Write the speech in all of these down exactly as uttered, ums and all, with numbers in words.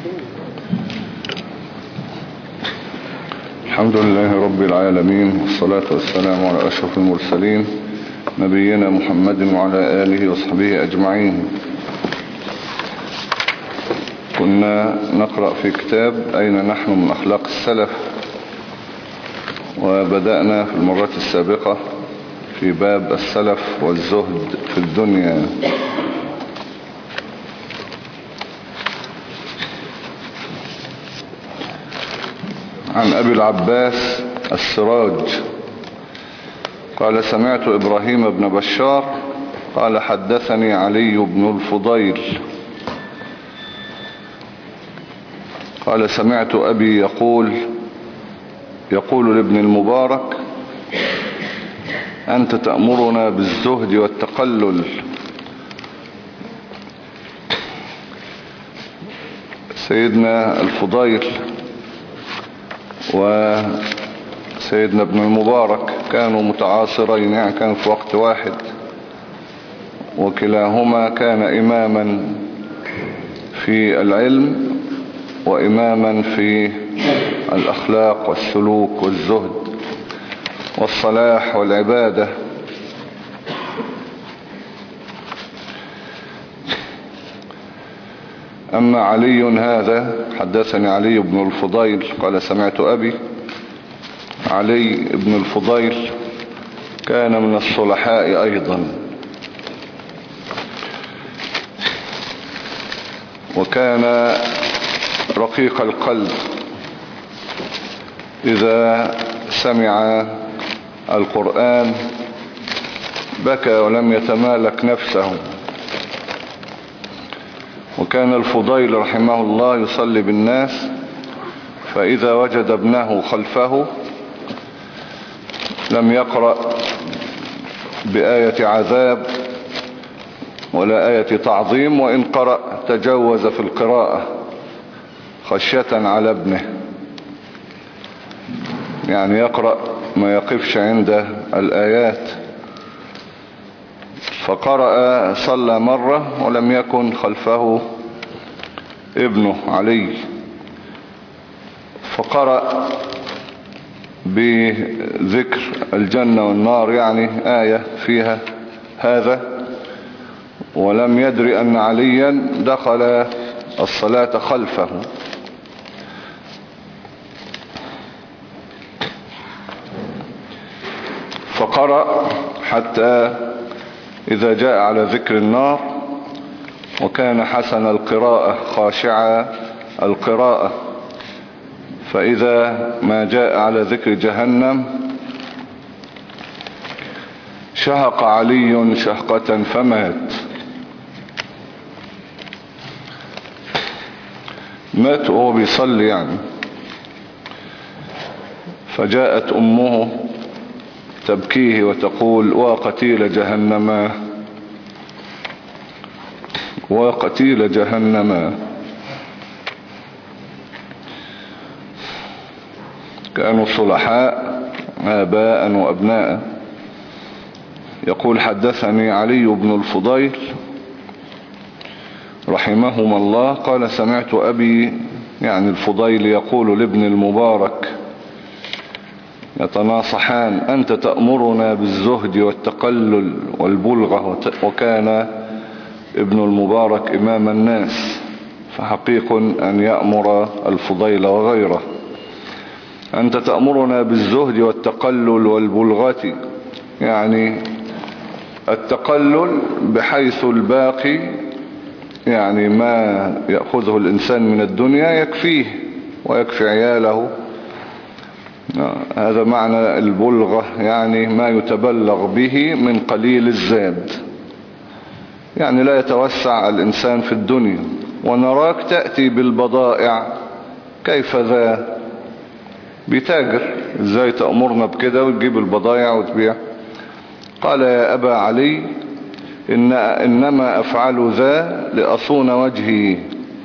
الحمد لله رب العالمين، والصلاة والسلام على أشرف المرسلين نبينا محمد وعلى آله وصحبه أجمعين. كنا نقرأ في كتاب أين نحن من أخلاق السلف، وبدأنا في المرات السابقة في باب السلف والزهد في الدنيا. عن أبي العباس السراج قال سمعت إبراهيم بن بشار قال حدثني علي بن الفضيل قال سمعت أبي يقول يقول لابن المبارك أنت تأمرنا بالزهد والتقلل. سيدنا الفضيل وسيدنا ابن المبارك كانوا متعاصرين، يعني كانوا في وقت واحد، وكلاهما كان إماما في العلم وإماما في الأخلاق والسلوك والزهد والصلاح والعبادة. أما علي هذا حدثني علي بن الفضيل قال سمعت أبي. علي بن الفضيل كان من الصلحاء أيضا، وكان رقيق القلب، إذا سمع القرآن بكى ولم يتمالك نفسه. وكان الفضيل رحمه الله يصلي بالناس، فإذا وجد ابنه خلفه لم يقرأ بآية عذاب ولا آية تعظيم، وإن قرأ تجوز في القراءة خشية على ابنه، يعني يقرأ ما يقفش عند الآيات. فقرأ صلى مرة ولم يكن خلفه ابنه علي، فقرأ بذكر الجنة والنار، يعني آية فيها هذا، ولم يدري أن عليا دخل الصلاة خلفه. فقرأ حتى إذا جاء على ذكر النار، وكان حسن القراءة خاشع القراءة، فإذا ما جاء على ذكر جهنم شهق علي شهقة فمات. مات وهو بيصلي يعني. فجاءت أمه تبكيه وتقول وقتيل جهنم وقتيل جهنم. كانوا صلحاء آباء وأبناء. يقول حدثني علي بن الفضيل رحمهما الله قال سمعت أبي، يعني الفضيل، يقول لابن المبارك يتناصحان أنت تأمرنا بالزهد والتقلل والبلغة. وكان ابن المبارك إمام الناس، فحقيق أن يأمر الفضيل وغيره. أنت تأمرنا بالزهد والتقلل والبلغة، يعني التقلل بحيث الباقي، يعني ما يأخذه الإنسان من الدنيا يكفيه ويكفي عياله. هذا معنى البلغة، يعني ما يتبلغ به من قليل الزاد، يعني لا يتوسع الإنسان في الدنيا. ونراك تأتي بالبضائع، كيف ذا؟ بتاجر، ازاي تأمرنا بكده وتجيب البضائع وتبيع؟ قال يا أبا علي إن إنما أفعل ذا لأصون وجهي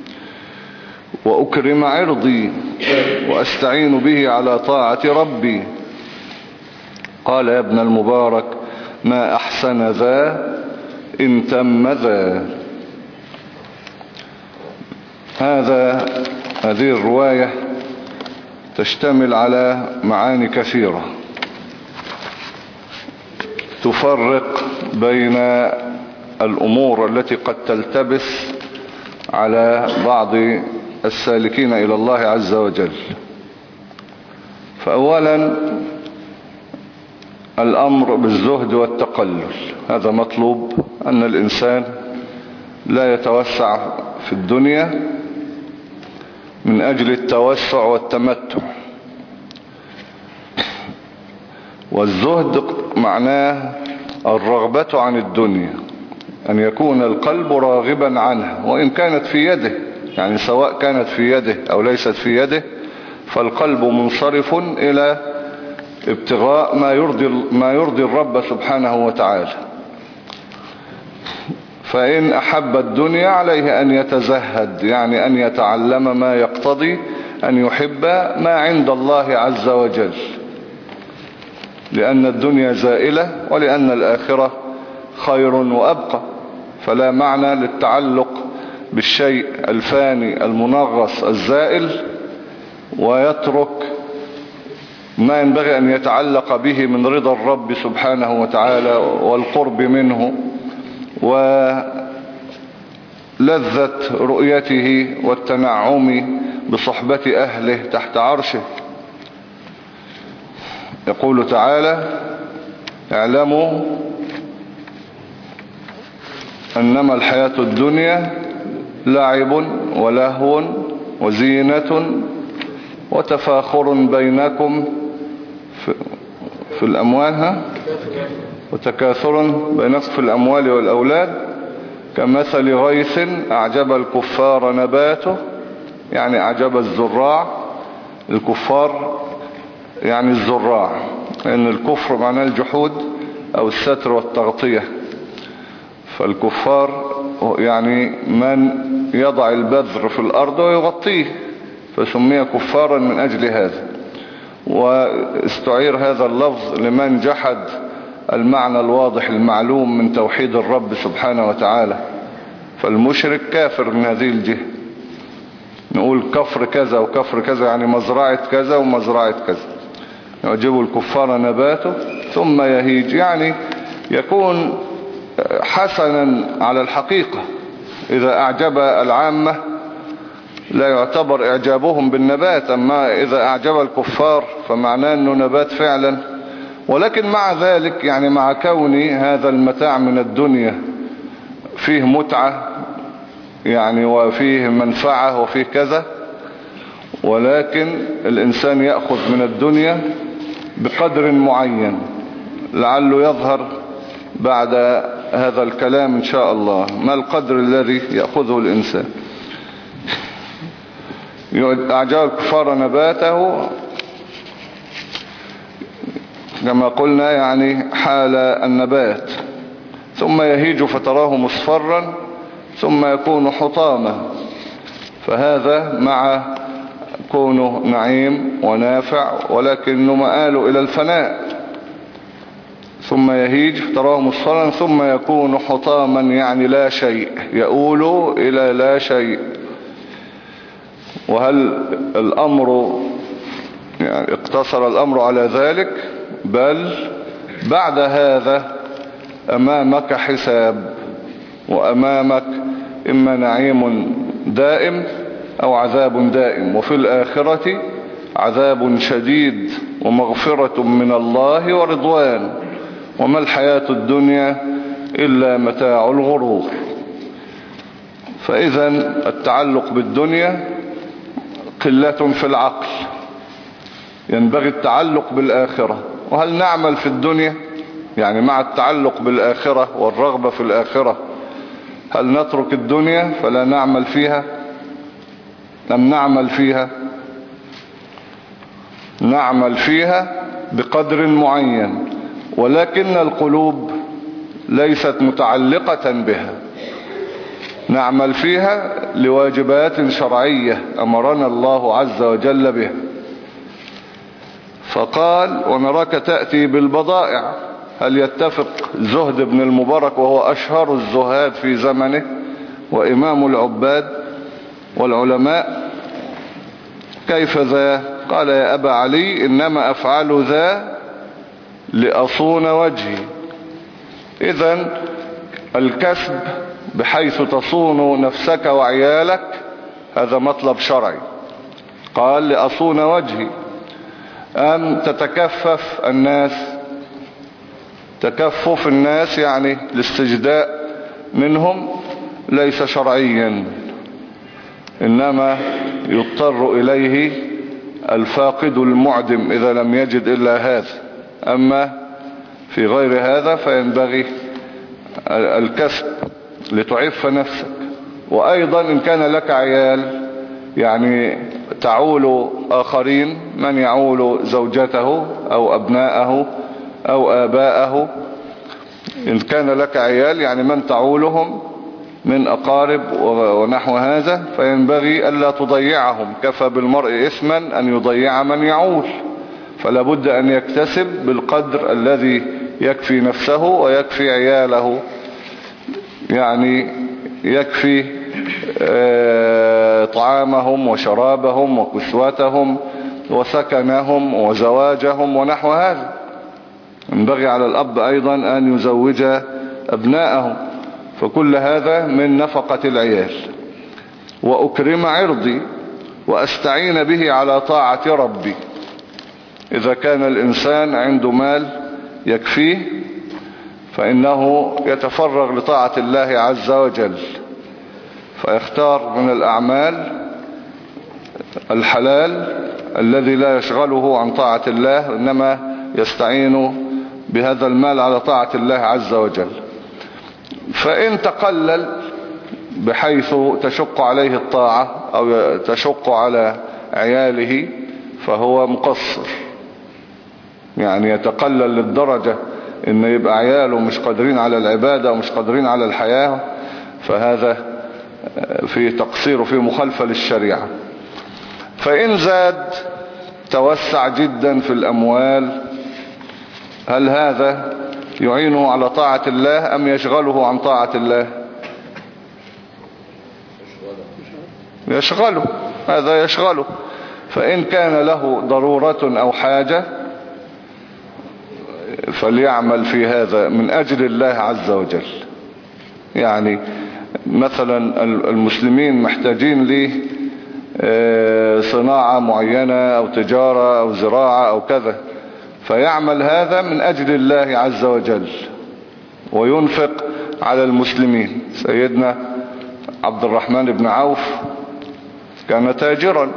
وأكرم عرضي وأستعين به على طاعة ربي. قال يا ابن المبارك ما أحسن ذا إن تم ذا. هذا هذه الرواية تشتمل على معاني كثيرة تفرق بين الأمور التي قد تلتبس على بعض السالكين إلى الله عز وجل. فأولا الأمر بالزهد والتقلل، هذا مطلوب، أن الإنسان لا يتوسع في الدنيا من أجل التوسع والتمتع. والزهد معناه الرغبة عن الدنيا، أن يكون القلب راغبا عنها وإن كانت في يده، يعني سواء كانت في يده أو ليست في يده، فالقلب منصرف إلى ابتغاء ما يرضي, ما يرضي الرب سبحانه وتعالى. فإن أحب الدنيا عليه أن يتزهد، يعني أن يتعلم ما يقتضي أن يحب ما عند الله عز وجل، لأن الدنيا زائلة ولأن الآخرة خير وأبقى. فلا معنى للتعلق بالشيء الفاني المنغص الزائل ويترك ما ينبغي أن يتعلق به من رضا الرب سبحانه وتعالى والقرب منه ولذة رؤيته والتنعم بصحبة أهله تحت عرشه. يقول تعالى: اعلموا أنما الحياة الدنيا لعب ولهو وزينة وتفاخر بينكم في, في الأموال ها؟ وتكاثر بينكم في الأموال والأولاد كمثل غيث أعجب الكفار نباته، يعني أعجب الزراع. الكفار يعني الزراع، لأن الكفر معناه الجحود أو الستر والتغطية. فالكفار يعني من يضع البذر في الأرض ويغطيه، فسمي كفارا من أجل هذا. واستعير هذا اللفظ لمن جحد المعنى الواضح المعلوم من توحيد الرب سبحانه وتعالى. فالمشرك كافر من هذه الجهة. نقول كفر كذا وكفر كذا، يعني مزرعة كذا ومزرعة كذا. يعجب الكفار نباته ثم يهيج، يعني يكون حسنا على الحقيقة. إذا أعجب العامة لا يعتبر إعجابهم بالنبات، أما إذا أعجب الكفار فمعناه أنه نبات فعلا. ولكن مع ذلك، يعني مع كون هذا المتاع من الدنيا فيه متعة يعني وفيه منفعة وفيه كذا، ولكن الإنسان يأخذ من الدنيا بقدر معين، لعله يظهر بعد هذا الكلام إن شاء الله ما القدر الذي يأخذه الإنسان. أعجب الكفار نباته كما قلنا يعني حال النبات، ثم يهيج فتراه مصفرا ثم يكون حطاما. فهذا مع كونه نعيم ونافع، ولكنه مآل إلى الفناء. ثم يهيج فتراه مصفرا ثم يكون حطاما، يعني لا شيء، يؤول إلى لا شيء. وهل الأمر يعني اقتصر الأمر على ذلك؟ بل بعد هذا أمامك حساب، وأمامك إما نعيم دائم أو عذاب دائم، وفي الآخرة عذاب شديد ومغفرة من الله ورضوان، وما الحياة الدنيا إلا متاع الغرور. فإذا التعلق بالدنيا قلة في العقل، ينبغي التعلق بالآخرة. وهل نعمل في الدنيا؟ يعني مع التعلق بالآخرة والرغبة في الآخرة، هل نترك الدنيا فلا نعمل فيها؟ لم نعمل فيها؟ نعمل فيها بقدر معين، ولكن القلوب ليست متعلقة بها. نعمل فيها لواجبات شرعية أمرنا الله عز وجل بها. فقال: ونراك تأتي بالبضائع. هل يتفق زهد بن المبارك وهو أشهر الزهاد في زمنه وإمام العباد والعلماء كيف ذا؟ قال يا أبا علي إنما أفعل ذا لأصون وجهي. إذن الكسب بحيث تصون نفسك وعيالك هذا مطلب شرعي. قال لأصون وجهي. أن تتكفف الناس، تكفف الناس يعني الاستجداء منهم ليس شرعيا، إنما يضطر إليه الفاقد المعدم إذا لم يجد إلا هذا. أما في غير هذا فينبغي الكسب لتعف نفسك. وأيضا إن كان لك عيال يعني تعول آخرين، من يعول زوجته أو أبناءه أو آباءه، إن كان لك عيال يعني من تعولهم من أقارب ونحو هذا، فينبغي ألا تضيعهم. كفى بالمرء إثما أن يضيع من يعول، فلا بد أن يكتسب بالقدر الذي يكفي نفسه ويكفي عياله، يعني يكفي طعامهم وشرابهم وكسوتهم وسكنهم وزواجهم ونحو هذا. ينبغي على الأب أيضا أن يزوج أبناءه، فكل هذا من نفقة العيال. وأكرم عرضي وأستعين به على طاعة ربي. إذا كان الإنسان عنده مال يكفيه فإنه يتفرغ لطاعة الله عز وجل، فيختار من الأعمال الحلال الذي لا يشغله عن طاعة الله، إنما يستعين بهذا المال على طاعة الله عز وجل. فإن تقلل بحيث تشق عليه الطاعة أو تشق على عياله فهو مقصر، يعني يتقلل للدرجة إن يبقى عياله مش قادرين على العبادة ومش قادرين على الحياة، فهذا في تقصير وفي مخالفة للشريعة. فإن زاد توسع جدا في الأموال، هل هذا يعينه على طاعة الله أم يشغله عن طاعة الله؟ يشغله، هذا يشغله. فإن كان له ضرورة أو حاجة فليعمل في هذا من أجل الله عز وجل. يعني مثلا المسلمين محتاجين لصناعة معينة أو تجارة أو زراعة أو كذا، فيعمل هذا من أجل الله عز وجل وينفق على المسلمين. سيدنا عبد الرحمن بن عوف كان تاجرا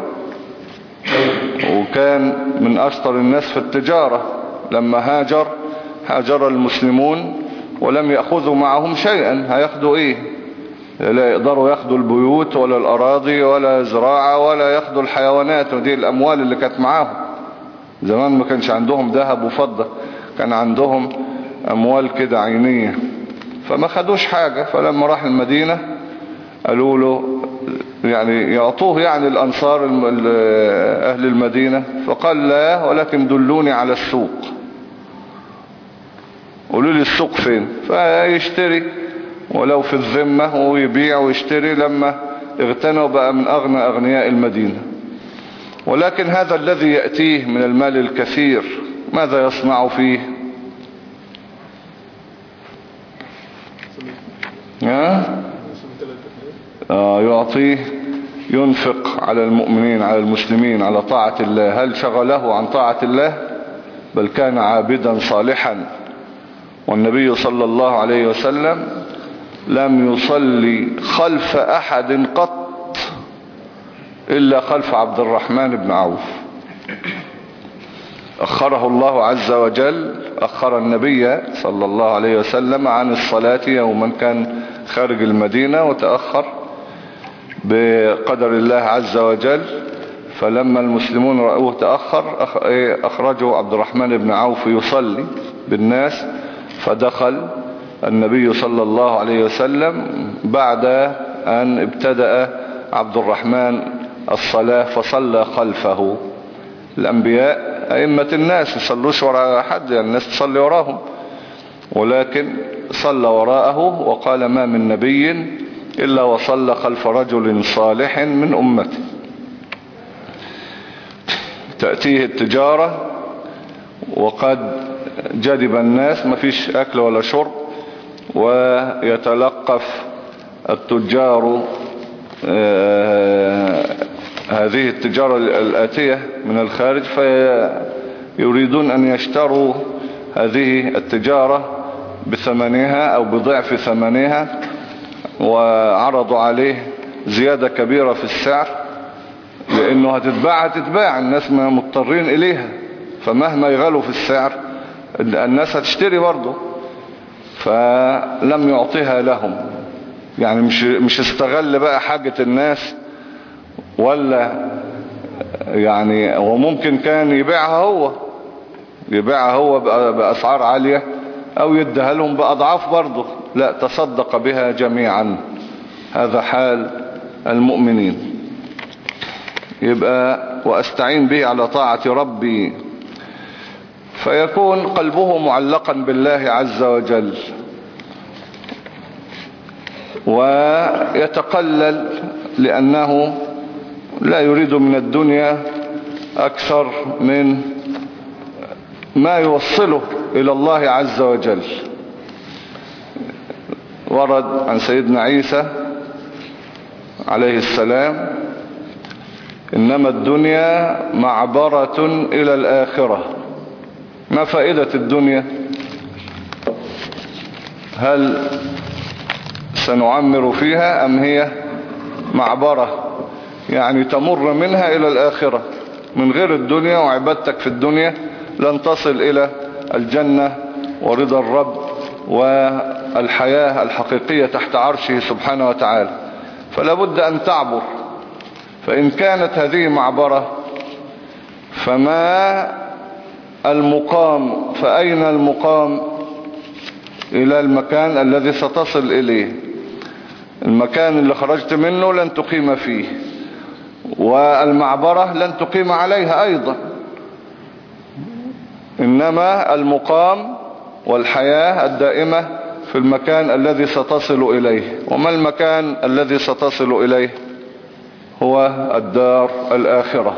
وكان من أشطر الناس في التجارة. لما هاجر هاجر المسلمون ولم يأخذوا معهم شيئا، هياخدوا ايه؟ لا يقدروا ياخدوا البيوت ولا الأراضي ولا زراعة ولا ياخدوا الحيوانات، ودي الأموال اللي كانت معاهم. زمان ما كانش عندهم ذهب وفضة، كان عندهم أموال كده عينية، فما خدوش حاجة. فلما راح المدينة قالوا له يعني يعطوه يعني الأنصار أهل المدينة، فقال لا، ولكن دلوني على السوق، قولوا لي السوق فين، فيشتري ولو في الذمة ويبيع ويشتري. لما اغتنوا بقى من أغنى أغنياء المدينة. ولكن هذا الذي يأتيه من المال الكثير ماذا يصنع فيه؟ آه يعطيه، ينفق على المؤمنين على المسلمين على طاعة الله. هل شغله عن طاعة الله؟ بل كان عابدا صالحا. والنبي صلى الله عليه وسلم لم يصلي خلف أحد قط إلا خلف عبد الرحمن بن عوف. أخره الله عز وجل، أخر النبي صلى الله عليه وسلم عن الصلاة يوما، كان خارج المدينة وتأخر بقدر الله عز وجل. فلما المسلمون رأوه تأخر أخرجوا عبد الرحمن بن عوف يصلي بالناس، فدخل النبي صلى الله عليه وسلم بعد أن ابتدأ عبد الرحمن الصلاة فصلى خلفه. الأنبياء أئمة الناس يصلوش وراء أحد، يعني الناس تصلي وراهم، ولكن صلى وراءه. وقال ما من نبي إلا وصلى خلف رجل صالح من أمته. تأتيه التجارة وقد جدب الناس، ما فيش أكل ولا شرب، ويتلقف التجار هذه التجارة الآتية من الخارج، فيريدون أن يشتروا هذه التجارة بثمنها أو بضعف ثمنها، وعرضوا عليه زيادة كبيرة في السعر، لأنه هتتباع هتتباع الناس ما مضطرين إليها، فمهما يغلوا في السعر الناس هتشتري برضه، فلم يعطيها لهم. يعني مش مش استغل بقى حاجة الناس، ولا يعني وممكن كان يبيعها هو يبيعها هو بأسعار عالية، أو يديها لهم بأضعاف برضه، لا، تصدق بها جميعا. هذا حال المؤمنين. يبقى وأستعين به على طاعة ربي، فيكون قلبه معلقا بالله عز وجل، ويتقلل لأنه لا يريد من الدنيا أكثر من ما يوصله إلى الله عز وجل. ورد عن سيدنا عيسى عليه السلام: إنما الدنيا معبرة إلى الآخرة. ما فائدة الدنيا؟ هل سنعمر فيها أم هي معبرة، يعني تمر منها إلى الآخرة؟ من غير الدنيا وعبادتك في الدنيا لن تصل إلى الجنة ورضا الرب والحياة الحقيقية تحت عرشه سبحانه وتعالى. فلا بد أن تعبر. فإن كانت هذه معبرة فما المقام، فأين المقام إلى المكان الذي ستصل إليه؟ المكان اللي خرجت منه لن تقيم فيه، والمعبرة لن تقيم عليها أيضا، إنما المقام والحياة الدائمة في المكان الذي ستصل إليه. وما المكان الذي ستصل إليه؟ هو الدار الآخرة.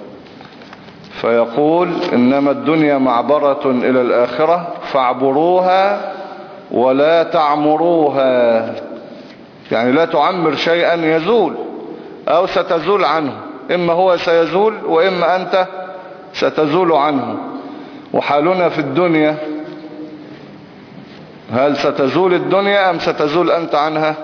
فيقول: إنما الدنيا معبرة إلى الآخرة فاعبروها ولا تعمروها. يعني لا تعمر شيئا يزول أو ستزول عنه، إما هو سيزول وإما أنت ستزول عنه. وحالنا في الدنيا، هل ستزول الدنيا أم ستزول أنت عنها؟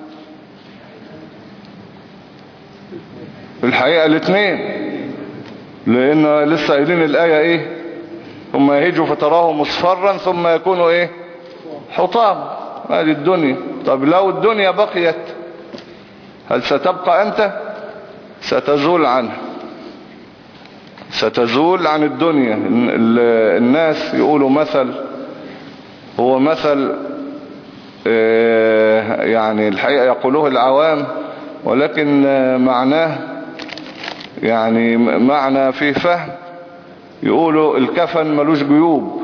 الحقيقة الاثنين، لأن لسه قايلين الآية إيه؟ ثم يهيجوا فتراه مصفرا ثم يكونوا إيه؟ حطام. هذه الدنيا. طب لو الدنيا بقيت هل ستبقى أنت؟ ستزول عنها، ستزول عن الدنيا. الناس يقولوا مثل، هو مثل يعني الحقيقة يقولوه العوام، ولكن معناه يعني معنى فيه فهم. يقولوا الكفن ملوش جيوب.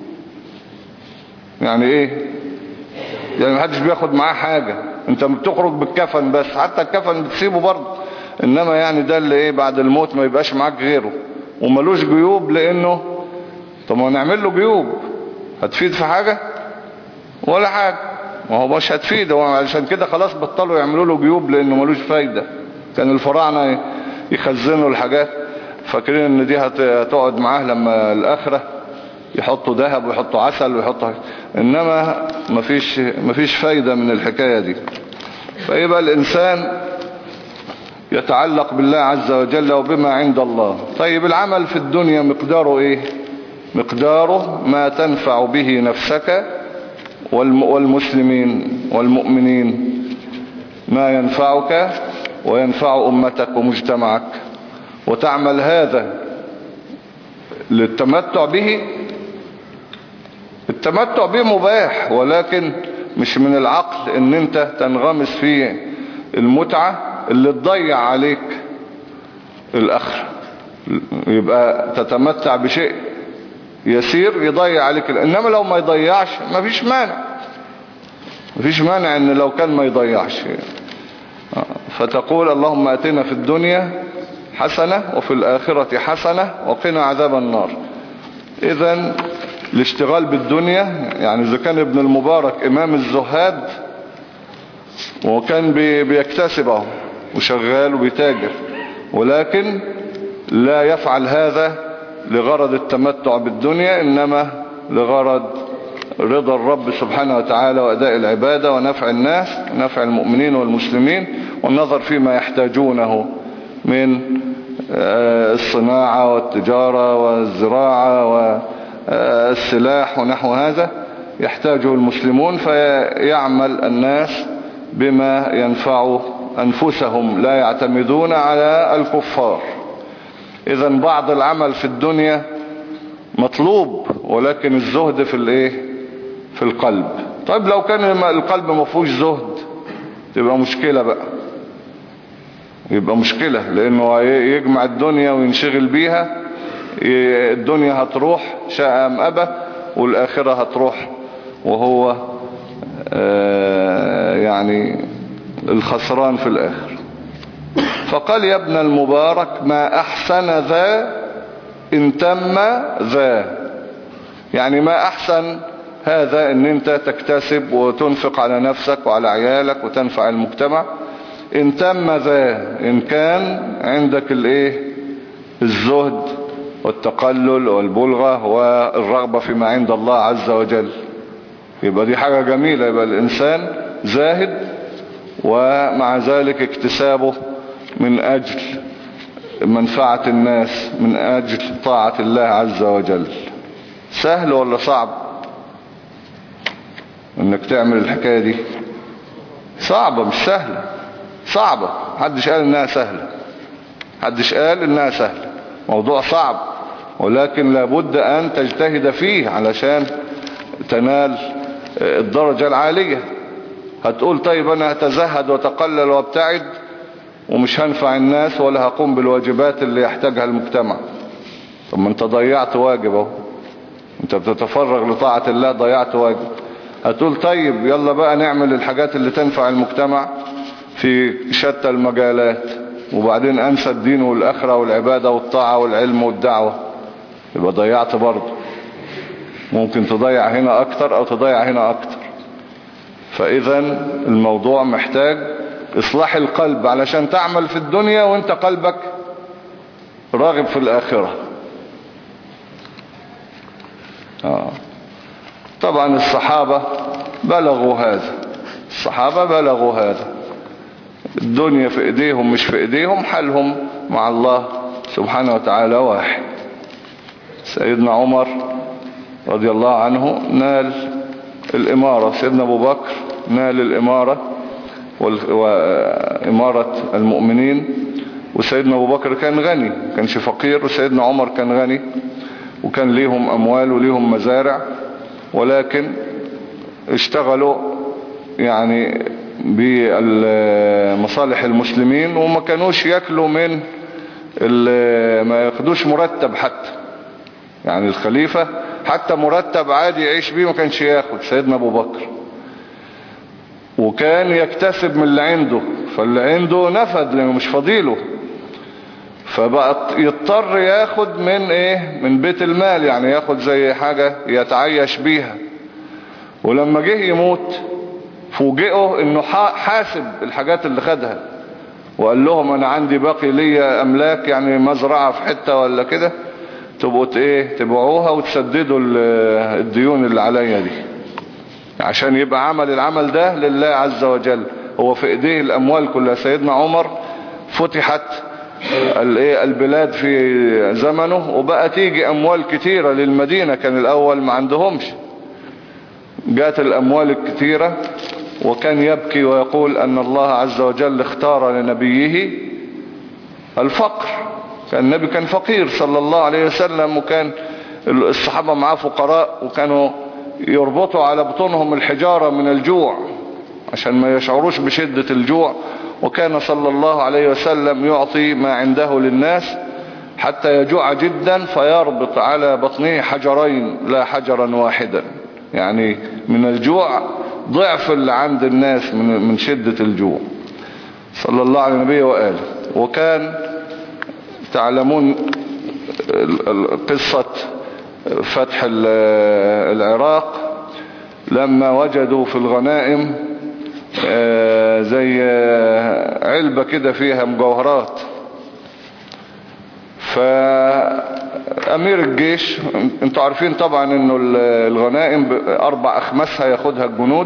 يعني ايه؟ يعني محدش بياخد معاه حاجة، انت بتخرج بالكفن بس، حتى الكفن بتسيبه برضه، انما يعني ده اللي ايه بعد الموت ما يبقاش معاك غيره. وملوش جيوب لانه، طب ما نعمل له جيوب، هتفيد في حاجة ولا حاجة؟ ما هو مش هتفيد. هو علشان كده خلاص بطلوا يعملوا له جيوب، لانه ملوش فايدة. كان الفراعنة يخزنوا الحاجات فاكرين ان دي هتقعد معاه لما الاخرة، يحطوا ذهب ويحطوا عسل ويحطوا، انما مفيش مفيش فايدة من الحكاية دي. فيبقى الانسان يتعلق بالله عز وجل وبما عند الله. طيب العمل في الدنيا مقداره ايه؟ مقداره ما تنفع به نفسك والمسلمين والمؤمنين، ما ينفعك وينفع أمتك ومجتمعك، وتعمل هذا للتمتع به. التمتع به مباح، ولكن مش من العقل ان انت تنغمس في المتعة اللي تضيع عليك الآخرة. يبقى تتمتع بشيء يسير يضيع عليك، انما لو ما يضيعش مفيش مانع، مفيش مانع ان لو كان ما يضيعش. فتقول: اللهم اتنا في الدنيا حسنة وفي الآخرة حسنة وقنا عذاب النار. إذن الاشتغال بالدنيا، يعني إذا كان ابن المبارك إمام الزهاد وكان بيكتسبه وشغال وبيتاجر، ولكن لا يفعل هذا لغرض التمتع بالدنيا، إنما لغرض رضا الرب سبحانه وتعالى وأداء العبادة ونفع الناس، نفع المؤمنين والمسلمين، والنظر فيما يحتاجونه من الصناعة والتجارة والزراعة والسلاح ونحو هذا يحتاجه المسلمون، فيعمل الناس بما ينفع أنفسهم لا يعتمدون على الكفار. إذن بعض العمل في الدنيا مطلوب، ولكن الزهد في الايه في القلب. طيب لو كان القلب ما فيهوش زهد تبقى مشكلة بقى، يبقى مشكلة، لأنه يجمع الدنيا وينشغل بيها، الدنيا هتروح شاء أم أبى، والآخرة هتروح وهو آه يعني الخسران في الآخر. فقال يا ابن المبارك ما أحسن ذا إن تم ذا، يعني ما أحسن هذا إن أنت تكتسب وتنفق على نفسك وعلى عيالك وتنفع المجتمع، إن تم ذا، إن كان عندك الإيه الزهد والتقلل والبلغة والرغبة فيما عند الله عز وجل، يبقى دي حاجة جميلة. يبقى الإنسان زاهد ومع ذلك اكتسابه من أجل منفعة الناس، من أجل طاعة الله عز وجل. سهل ولا صعب انك تعمل الحكاية دي؟ صعبة مش سهلة، صعبة. محدش قال انها سهلة، محدش قال انها سهلة، موضوع صعب، ولكن لابد ان تجتهد فيه علشان تنال الدرجة العالية. هتقول طيب انا هتزهد وتقلل وابتعد ومش هنفع الناس ولا هقوم بالواجبات اللي يحتاجها المجتمع. طب ما انت ضيعت واجب اهو، انت بتتفرغ لطاعة الله ضيعت واجب. هتقول طيب يلا بقى نعمل الحاجات اللي تنفع المجتمع في شتى المجالات، وبعدين انسى الدين والاخرة والعبادة والطاعة والعلم والدعوة، يبقى ضيعت برضه. ممكن تضيع هنا اكتر او تضيع هنا اكتر. فاذا الموضوع محتاج اصلاح القلب علشان تعمل في الدنيا وانت قلبك راغب في الاخرة. آه. طبعا الصحابة بلغوا هذا، الصحابة بلغوا هذا، الدنيا في ايديهم مش في ايديهم، حالهم مع الله سبحانه وتعالى واحد. سيدنا عمر رضي الله عنه نال الامارة، سيدنا ابو بكر نال الامارة وامارة المؤمنين، وسيدنا ابو بكر كان غني كانش فقير، وسيدنا عمر كان غني وكان ليهم اموال وليهم مزارع، ولكن اشتغلوا يعني بمصالح المسلمين وما كانوش ياكلوا من ما ياخدوش مرتب حتى، يعني الخليفة حتى مرتب عادي يعيش بيه ما كانش ياخد سيدنا ابو بكر، وكان يكتسب من اللي عنده، فاللي عنده نفد لانه مش فضيله، فبقى يضطر ياخد من ايه من بيت المال، يعني ياخد زي حاجة يتعيش بيها. ولما جه يموت فوجئوا انه حاسب الحاجات اللي خدها، وقال لهم انا عندي باقي لي املاك، يعني مزرعة في حتة ولا كده، تبقوا ايه تبيعوها وتسددوا الديون اللي عليا دي، عشان يبقى عمل العمل ده لله عز وجل. هو في ايديه الاموال كلها. سيدنا عمر فتحت البلاد في زمنه وبقى تيجي اموال كتيرة للمدينة، كان الاول ما عندهمش، جات الاموال الكتيرة، وكان يبكي ويقول ان الله عز وجل اختار لنبيه الفقر. كان النبي كان فقير صلى الله عليه وسلم، وكان الصحابة معاه فقراء، وكانوا يربطوا على بطونهم الحجارة من الجوع عشان ما يشعروش بشدة الجوع، وكان صلى الله عليه وسلم يعطي ما عنده للناس حتى يجوع جدا فيربط على بطنه حجرين لا حجرا واحدا، يعني من الجوع ضعف اللي عند الناس من من شدة الجوع صلى الله عليه وآله. وكان تعلمون قصة فتح العراق لما وجدوا في الغنائم زي علبة كده فيها مجوهرات، فأمير الجيش، انتوا عارفين طبعا انه الغنائم اربع اخماسها ياخدها الجنود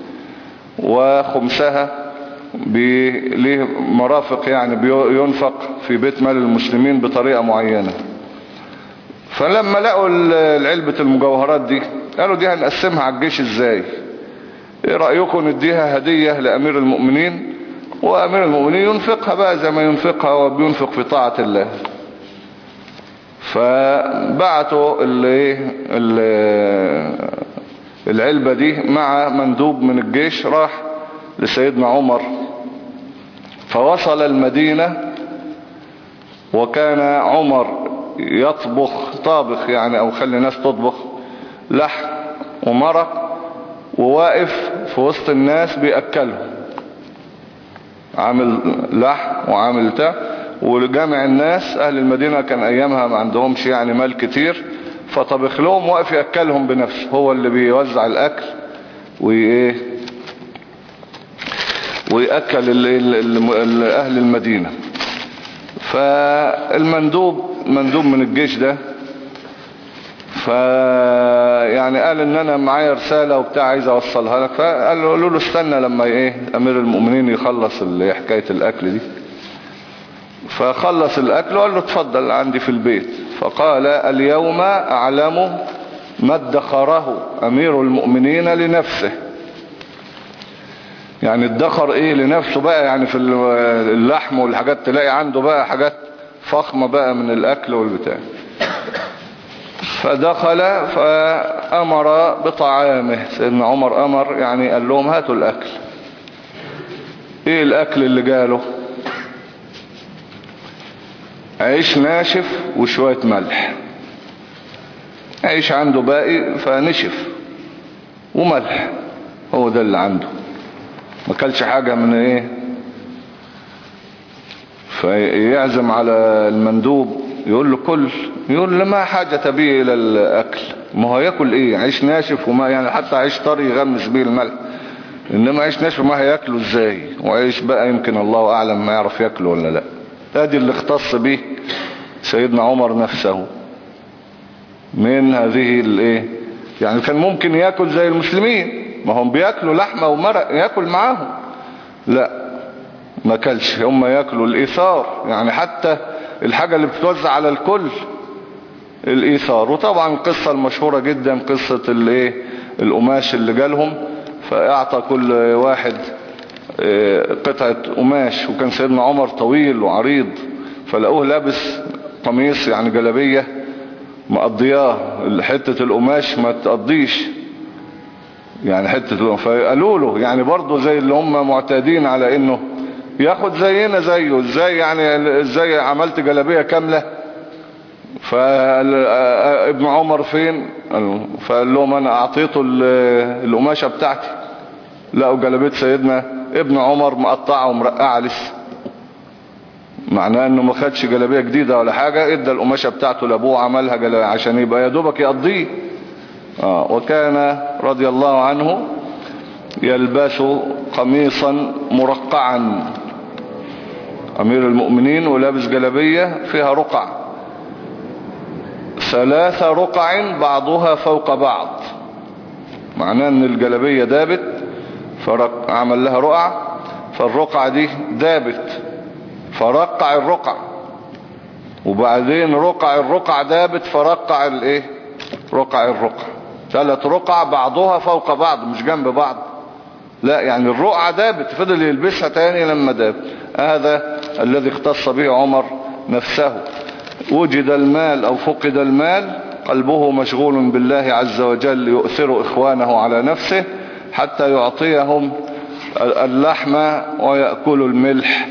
وخمسها ليه مرافق، يعني بينفق في بيت مال المسلمين بطريقة معينة. فلما لقوا العلبة المجوهرات دي قالوا دي هنقسمها على الجيش ازاي؟ ايه رأيكم نديها هدية لأمير المؤمنين، وأمير المؤمنين ينفقها بقى زي ما ينفقها وبينفق في طاعة الله. فبعتوا العلبة دي مع مندوب من الجيش، راح لسيدنا عمر، فوصل المدينة وكان عمر يطبخ طابخ يعني، او خلي الناس تطبخ لحم ومرق، وواقف في وسط الناس بيأكلهم، عامل لحم وعامل بتاع، وجامع الناس اهل المدينة كان ايامها ما عندهمش يعني مال كتير، فطبخ لهم واقف يأكلهم بنفسه، هو اللي بيوزع الاكل وايه ويأكل اهل المدينة. فالمندوب مندوب من الجيش ده فيعني قال ان انا معايا رسالة وبتاع عايز اوصلها لك، فقال له, له استنى لما ايه امير المؤمنين يخلص اللي حكاية الاكل دي. فخلص الاكل وقال له اتفضل عندي في البيت. فقال اليوم اعلم ما ادخره امير المؤمنين لنفسه، يعني ادخر ايه لنفسه بقى، يعني في اللحم والحاجات تلاقي عنده بقى حاجات فخمة بقى من الاكل والبتاع. فدخل فأمر بطعامه، سيدنا عمر أمر يعني قال لهم هاتوا الأكل. ايه الأكل اللي جاله؟ عيش ناشف وشوية ملح، عيش عنده باقي فنشف وملح، هو ده اللي عنده، ما كلش حاجة من ايه. فيعزم على المندوب يقول له كل، يقول له ما حاجة بيه الى الاكل، ما هو ياكل ايه؟ عيش ناشف وما يعني حتى عيش طري يغمس بيه الملح، انما عيش ناشف ما هياكله ازاي؟ وعيش بقى يمكن الله اعلم ما يعرف ياكله ولا لا. ادي اللي اختص به سيدنا عمر نفسه من هذه الايه، يعني كان ممكن ياكل زي المسلمين، ما هم بياكلوا لحمة ومرق ياكل معاهم، لا ما كلش، هم ياكلوا الايثار، يعني حتى الحاجة اللي بتتوزع على الكل الايثار. وطبعا القصة المشهورة جدا قصة الايه القماش اللي جالهم، فاعطى كل واحد قطعة قماش، وكان سيدنا عمر طويل وعريض، فلقوه لابس قميص يعني جلابية مقضياه، حتة القماش ما تقضيش يعني حتة القماش. فقالوا له يعني برضو زي اللي هم معتادين على انه ياخد زينا زيه، ازاي يعني ازاي عملت جلابية كاملة؟ فابن عمر فين؟ فقال لهم انا اعطيته القماشة بتاعتي، لقوا جلابية سيدنا ابن عمر مقطعة ومرقعة لسه، معناه انه ما خدش جلابية جديدة ولا حاجة، ادى القماشة بتاعته لابوه عملها جلابية عشان يبقى يا دوبك يقضيه. آه وكان رضي الله عنه يلبس قميصا مرقعا، امير المؤمنين ولابس جلابية فيها رقع، ثلاث رقع بعضها فوق بعض، معناه ان الجلابية دابت فعمل لها رقع، فالرقع دي دابت فرقع الرقع، وبعدين رقع الرقع دابت فرقع الايه رقع الرقع، ثلاث رقع بعضها فوق بعض مش جنب بعض، لا يعني الرقعة دابت فضل يلبسها تاني لما داب. هذا الذي اختص به عمر نفسه. وجد المال او فقد المال قلبه مشغول بالله عز وجل، يؤثر اخوانه على نفسه حتى يعطيهم اللحم ويأكل الملح.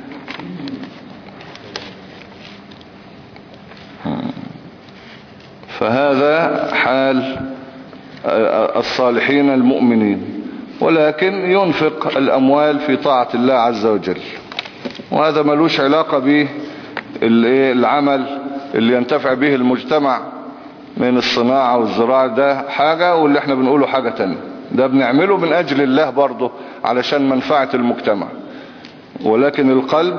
فهذا حال الصالحين المؤمنين، ولكن ينفق الأموال في طاعة الله عز وجل، وهذا ملوش علاقة به العمل اللي ينتفع به المجتمع من الصناعة والزراعة ده حاجة، واللي احنا بنقوله حاجة تانية. ده بنعمله من أجل الله برضه علشان منفعة المجتمع، ولكن القلب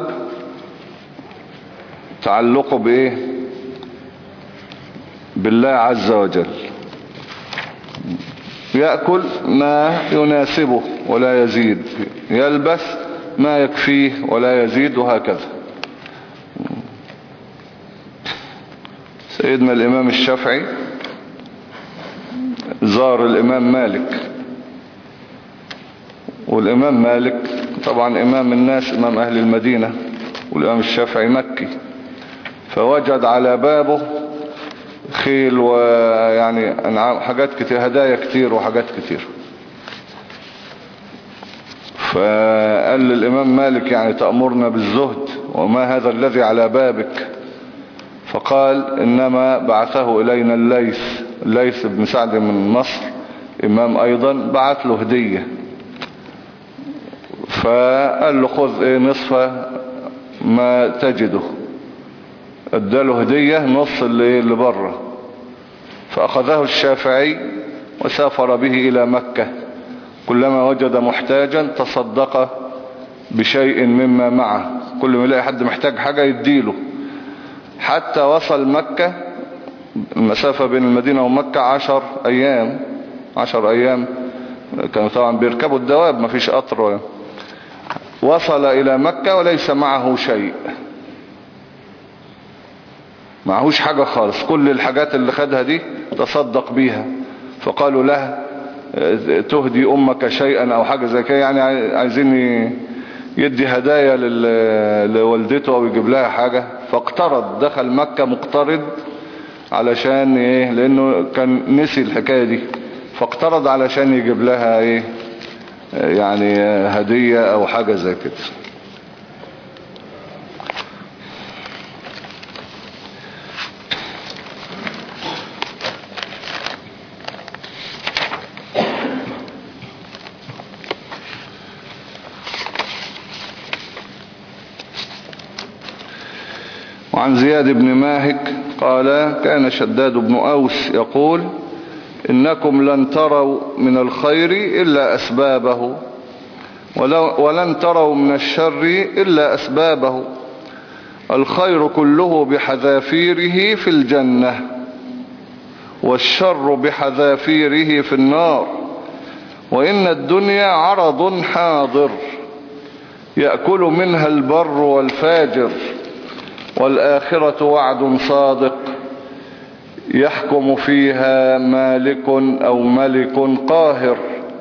تعلقه بإيه؟ بالله عز وجل. يأكل ما يناسبه ولا يزيد، يلبس ما يكفيه ولا يزيد، وهكذا. سيدنا الإمام الشافعي زار الإمام مالك، والإمام مالك طبعا إمام الناس، إمام أهل المدينة، والإمام الشافعي مكي، فوجد على بابه خيل ويعني أنعام، حاجات كتير، هدايا كتير وحاجات كتير. فقال للإمام مالك يعني تأمرنا بالزهد، وما هذا الذي على بابك؟ فقال إنما بعثه إلينا الليث، الليث بن سعد من مصر، إمام أيضا، بعث له هدية. فقال له خذ إيه نصف ما تجده، اداله هدية نص اللي, اللي بره. فأخذه الشافعي وسافر به إلى مكة، كلما وجد محتاجا تصدق بشيء مما معه، كل ما يلاقي حد محتاج حاجة يديله، حتى وصل مكة. المسافة بين المدينة ومكة عشر أيام، عشر أيام، كانوا طبعا بيركبوا الدواب، ما فيش قطر. وصل إلى مكة وليس معه شيء، معهوش حاجة خالص، كل الحاجات اللي خدها دي تصدق بيها. فقالوا له تهدي أمك شيئا أو حاجة زي كده، يعني عايزين يدي هدايا لوالدته أو يجيب لها حاجة. فاقترض، دخل مكة مقترض علشان إيه، لأنه كان نسي الحكاية دي، فاقترض علشان يجيب لها إيه يعني هدية أو حاجة زي كده. وعن زياد بن ماهك قال كان شداد بن أوس يقول إنكم لن تروا من الخير إلا أسبابه، ولن تروا من الشر إلا أسبابه. الخير كله بحذافيره في الجنة، والشر بحذافيره في النار. وإن الدنيا عرض حاضر يأكل منها البر والفاجر، والآخرة وعد صادق يحكم فيها مالك أو ملك قاهر.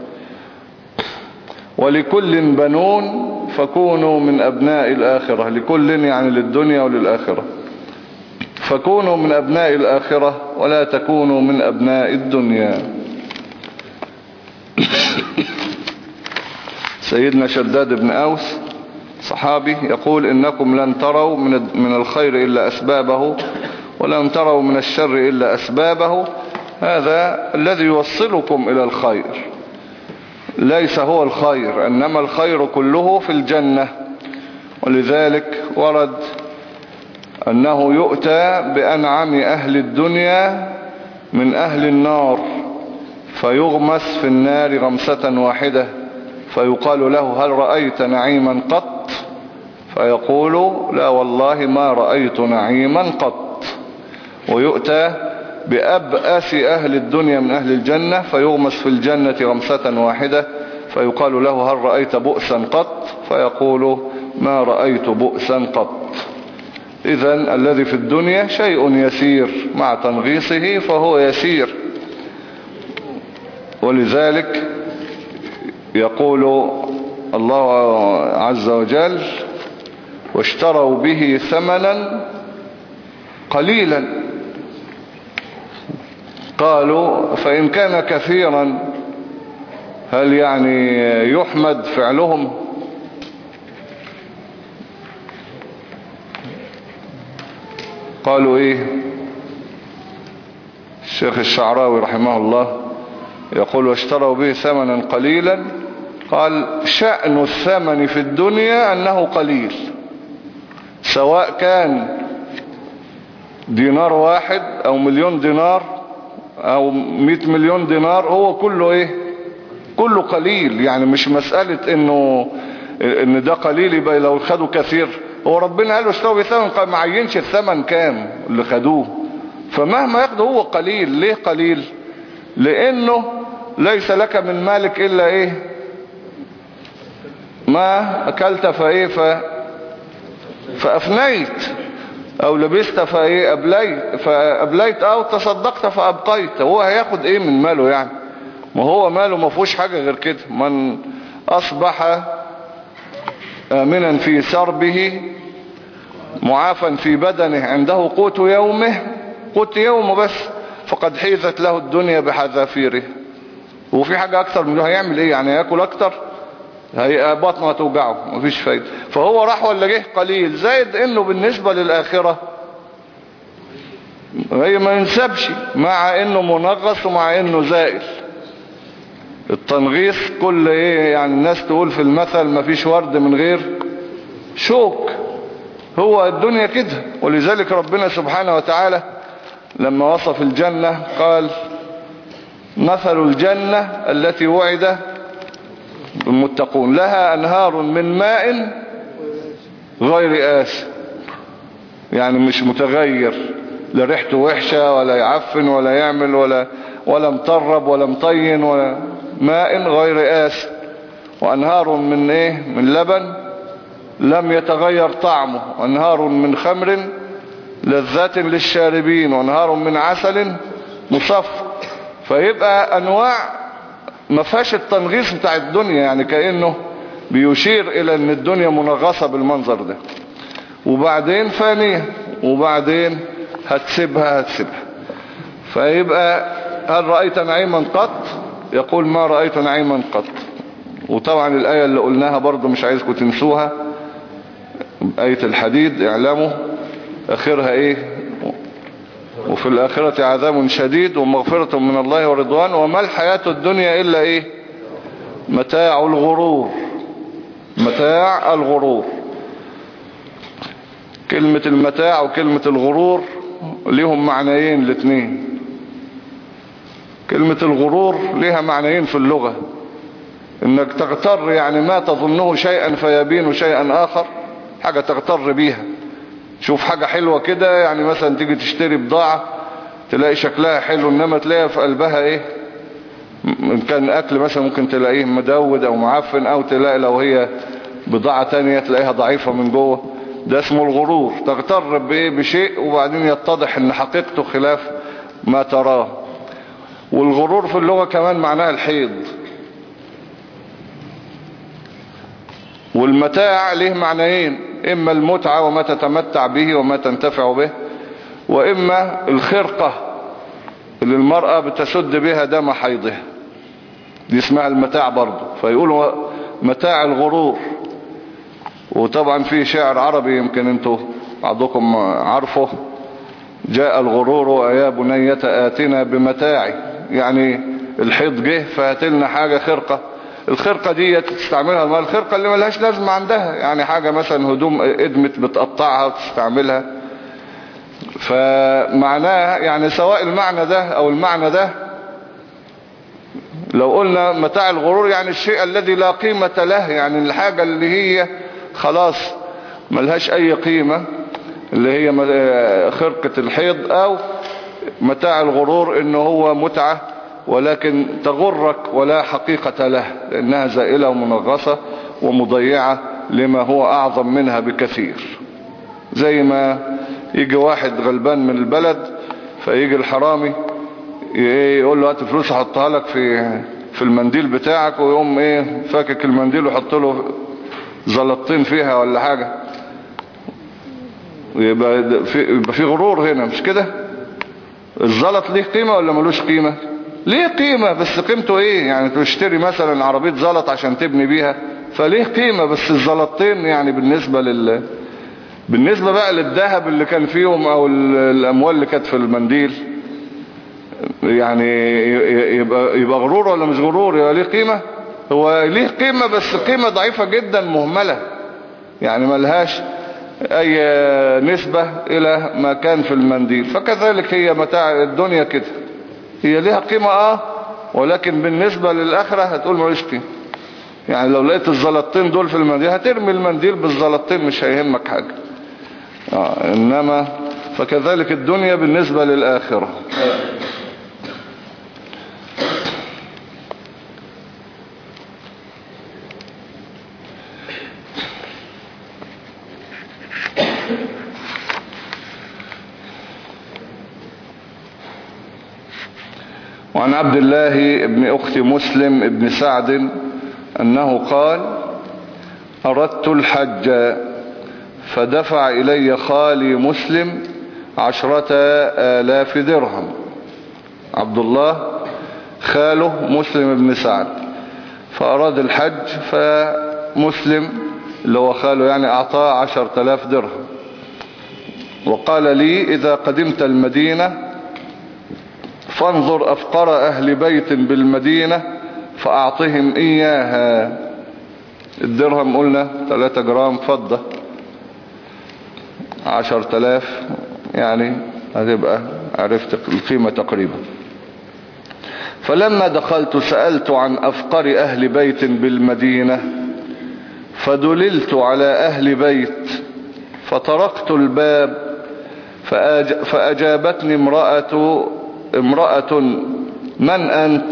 ولكل بنون فكونوا من أبناء الآخرة، لكل يعني للدنيا وللآخرة، فكونوا من أبناء الآخرة ولا تكونوا من أبناء الدنيا. سيدنا شداد بن أوس صحابي يقول إنكم لن تروا من الخير إلا أسبابه، ولن تروا من الشر إلا أسبابه. هذا الذي يوصلكم إلى الخير، ليس هو الخير، إنما الخير كله في الجنة. ولذلك ورد أنه يؤتى بأنعم أهل الدنيا من أهل النار، فيغمس في النار غمسة واحدة، فيقال له هل رأيت نعيما قط؟ فيقول لا والله ما رأيت نعيما قط. ويؤتى بأبأس أهل الدنيا من أهل الجنة، فيغمس في الجنة غمسة واحدة، فيقال له هل رأيت بؤسا قط؟ فيقول ما رأيت بؤسا قط. إذن الذي في الدنيا شيء يسير مع تنغيصه فهو يسير. ولذلك يقول الله عز وجل واشتروا به ثمنا قليلا. قالوا فإن كان كثيرا هل يعني يحمد فعلهم؟ قالوا ايه؟ الشيخ الشعراوي رحمه الله يقول واشتروا به ثمنا قليلا، قال شأن الثمن في الدنيا أنه قليل، سواء كان دينار واحد او مليون دينار او مئة مليون دينار هو كله ايه؟ كله قليل. يعني مش مسألة انه ان ده قليل يبقى لو خدوا كثير. هو ربنا قال له اشتروا بثمن، ما عينش الثمن كام اللي خدوه، فمهما ياخده هو قليل. ليه قليل؟ لانه ليس لك من مالك الا ايه؟ ما اكلت فايه ف... فافنيت، او لبست فايه ابليت فابليت، او تصدقت فابقيت. هو هياخد ايه من ماله يعني؟ ما هو ماله ما فيهوش حاجة غير كده. من اصبح آمنا في سربه معافا في بدنه عنده قوت يومه، قوت يومه بس، فقد حيزت له الدنيا بحذافيره. وفي حاجة اكتر من ده هيعمل ايه يعني؟ هياكل اكتر، هي بطنه هتوجعه، مفيش فايدة. فهو راح ولا جه قليل، زائد انه بالنسبة للآخرة هي ما ينسبش، مع انه منغص ومع انه زائل. التنغيص كل ايه يعني؟ الناس تقول في المثل ما فيش ورد من غير شوك. هو الدنيا كده. ولذلك ربنا سبحانه وتعالى لما وصف الجنة قال مثل الجنة التي وعد المتقون لها أنهار من ماء غير آسن، يعني مش متغير، لا ريحته وحشة ولا يعفن ولا يعمل ولا ولا مطرب ولا مطين، ولا ماء غير آسن. وأنهار من ايه؟ من لبن لم يتغير طعمه، وأنهار من خمر لذة للشاربين، وأنهار من عسل مصفى. فيبقى أنواع ما فيهاش التنغيص بتاع الدنيا، يعني كأنه بيشير إلى أن الدنيا منغصة بالمنظر ده. وبعدين فانية، وبعدين هتسيبها هتسيبها. فيبقى هل رأيت نعيما قط؟ يقول ما رأيت نعيما قط. وطبعا الآية اللي قلناها برضو مش عايزكم تنسوها، آية الحديد، اعلموا آخرها ايه؟ وفي الآخرة عذاب شديد ومغفرة من الله ورضوان وما الحياة الدنيا إلا ايه؟ متاع الغرور. متاع الغرور. كلمة المتاع وكلمة الغرور ليهم معنيين الاثنين. كلمة الغرور ليها معنيين في اللغة، انك تغتر يعني ما تظنه شيئا فيبين شيئا آخر، حاجة تغتر بيها. شوف حاجة حلوة كده، يعني مثلا تيجي تشتري بضاعة تلاقي شكلها حلو، انما تلاقيها في قلبها ايه؟ ان كان اكل مثلا ممكن تلاقيه مدود او معفن، او تلاقي لو هي بضاعة تانية تلاقيها ضعيفة من جوه. ده اسمه الغرور. تغتر بايه؟ بشيء وبعدين يتضح ان حقيقته خلاف ما تراه. والغرور في اللغة كمان معناها الحيض. والمتاع له معنيين، اما المتعة وما تتمتع به وما تنتفع به، واما الخرقة اللي المرأة بتسد بها دم حيضها، دي اسمها المتاع برضو. فيقولوا متاع الغرور. وطبعا في شعر عربي يمكن انتوا بعضكم عارفه، جاء الغرور يا بنية آتنا بمتاعي، يعني الحيض جه فهاتلنا حاجة خرقة. الخرقة دي تستعملها المرأة، الخرقة اللي ملهاش لازمة عندها، يعني حاجة مثلا هدوم ادمت بتقطعها وتستعملها. فمعناها يعني سواء المعنى ده او المعنى ده، لو قلنا متاع الغرور يعني الشيء الذي لا قيمة له، يعني الحاجة اللي هي خلاص ملهاش اي قيمة، اللي هي خرقة الحيض. او متاع الغرور انه هو متعة ولكن تغرك ولا حقيقة له، لانها زائلة ومنغصة ومضيعة لما هو اعظم منها بكثير. زي ما يجي واحد غلبان من البلد فيجي الحرامي يقول له هات فلوس احطها لك في في المنديل بتاعك، ويقوم ايه فاكك المنديل ويحط له زلطين فيها ولا حاجة. يبقى في, يبقى في غرور هنا، مش كده؟ الزلط ليه قيمة ولا ملوش قيمة؟ ليه قيمة، بس قيمته ايه؟ يعني تشتري مثلا عربية زلط عشان تبني بيها، فليه قيمة، بس الزلطين يعني بالنسبة لل بالنسبة بقى للذهب اللي كان فيهم او الاموال اللي كانت في المنديل، يعني يبقى, يبقى غرور ولا مش غرور؟ يبقى ليه قيمة. هو ليه قيمة بس قيمة ضعيفة جدا مهملة، يعني ملهاش أي نسبة إلى ما كان في المنديل. فكذلك هي متاع الدنيا كده، هي لها قيمة اه ولكن بالنسبة للآخرة هتقول ماليش قيمة. يعني لو لقيت الزلطين دول في المنديل هترمي المنديل بالزلطين، مش هيهمك حاجة. آه إنما فكذلك الدنيا بالنسبة للآخرة. وعن عبد الله ابن أخت مسلم ابن سعد أنه قال: أردت الحج فدفع إلي خالي مسلم عشرة آلاف درهم. عبد الله خاله مسلم ابن سعد فأراد الحج، فمسلم اللي هو خاله يعني أعطاه عشرة آلاف درهم، وقال لي: إذا قدمت المدينة فانظر أفقر أهل بيت بالمدينة فأعطهم إياها. الدرهم قلنا ثلاثة جرام فضة، عشرة آلاف يعني هتبقى عرفت القيمة تقريبا. فلما دخلت سألت عن أفقر أهل بيت بالمدينة فدللت على أهل بيت، فطرقت الباب فأج... فأجابتني امرأة امرأة من أنت؟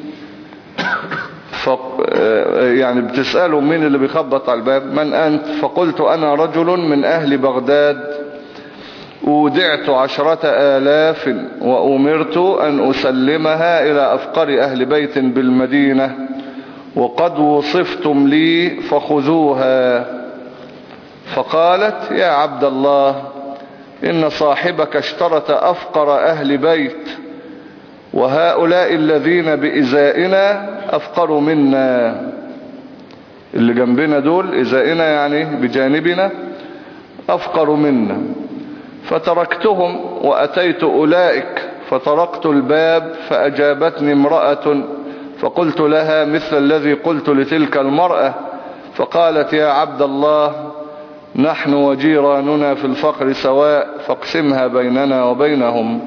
ف... يعني بتسأله مين اللي بيخبط على الباب، من أنت؟ فقلت: أنا رجل من أهل بغداد أودعت عشرة آلاف وأمرت أن أسلمها إلى أفقر أهل بيت بالمدينة، وقد وصفتم لي فخذوها. فقالت: يا عبد الله، إن صاحبك اشترط أفقر أهل بيت، وهؤلاء الذين بإزائنا أفقر منا. اللي جنبنا دول إزائنا يعني بجانبنا أفقر منا. فتركتهم وأتيت أولئك فطرقت الباب فأجابتني امرأة فقلت لها مثل الذي قلت لتلك المرأة، فقالت: يا عبد الله، نحن وجيراننا في الفقر سواء فاقسمها بيننا وبينهم.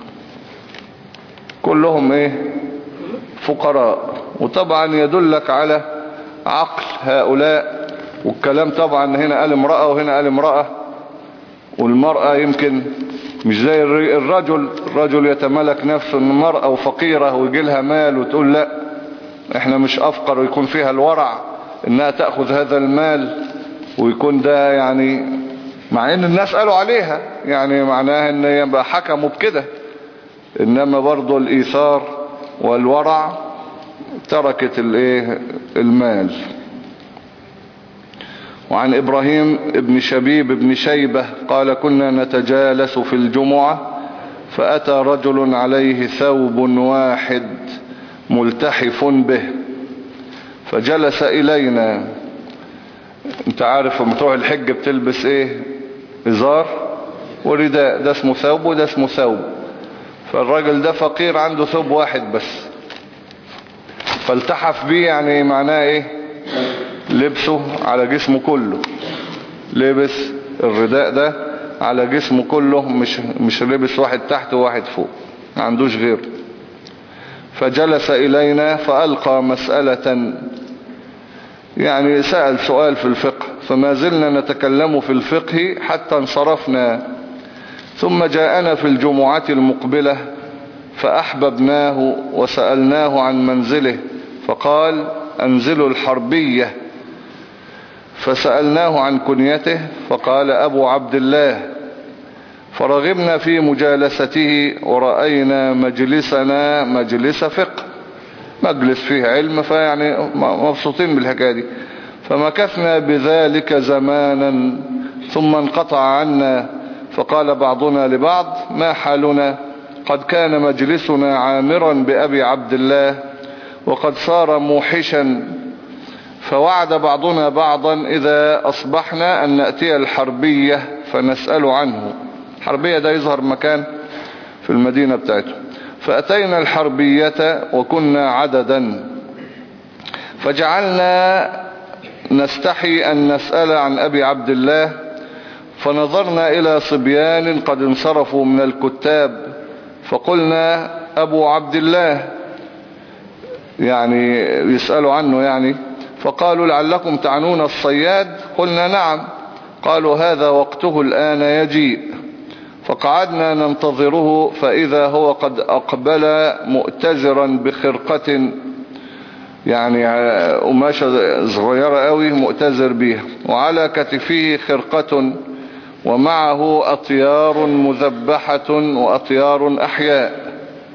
كلهم ايه؟ فقراء. وطبعا يدلك على عقل هؤلاء. والكلام طبعا هنا قال امرأة وهنا قال امرأة، والمرأة يمكن مش زي الرجل. الرجل يتملك نفسه ان المرأة وفقيرة ويجي لها مال وتقول لا احنا مش افقر، ويكون فيها الورع انها تأخذ هذا المال، ويكون ده يعني مع ان الناس قالوا عليها يعني معناها ان يبقى حكموا بكده، انما برضو الايثار والورع تركت الايه المال. وعن إبراهيم ابن شبيب ابن شيبة قال: كنا نتجالس في الجمعة فأتى رجل عليه ثوب واحد ملتحف به فجلس إلينا. انت عارف لما تروح الحج بتلبس ايه؟ إزار ورداء، ده اسمه ثوب وده اسمه ثوب. فالراجل ده فقير عنده ثوب واحد بس، فالتحف بيه يعني معناه ايه؟ لبسه على جسمه كله، لبس الرداء ده على جسمه كله، مش مش لبس واحد تحت وواحد فوق، ما عندوش غير. فجلس إلينا فألقى مسألة، يعني سأل سؤال في الفقه، فما زلنا نتكلم في الفقه حتى انصرفنا. ثم جاءنا في الجمعة المقبلة فأحببناه وسألناه عن منزله فقال: أنزل الحربية. فسألناه عن كنيته فقال: أبو عبد الله. فرغبنا في مجالسته ورأينا مجلسنا مجلس فقه، مجلس فيه علم، فيعني مبسوطين بالحكاية دي. فمكثنا بذلك زمانا ثم انقطع عنا، فقال بعضنا لبعض: ما حالنا؟ قد كان مجلسنا عامرا بأبي عبد الله وقد صار موحشا. فوعد بعضنا بعضا إذا أصبحنا أن نأتي الحربية فنسأل عنه. الحربية ده يظهر مكان في المدينة بتاعته. فأتينا الحربية وكنا عددا، فجعلنا نستحي أن نسأل عن أبي عبد الله، فنظرنا إلى صبيان قد انصرفوا من الكتاب فقلنا أبو عبد الله، يعني يسألوا عنه يعني، فقالوا لعلكم تعنون الصياد؟ قلنا نعم. قالوا هذا وقته الآن يجيء. فقعدنا ننتظره فإذا هو قد أقبل مؤتزرا بخرقة، يعني قماشة صغيرة قوي مؤتزر بيها، وعلى كتفه خرقة ومعه أطيار مذبحة وأطيار أحياء،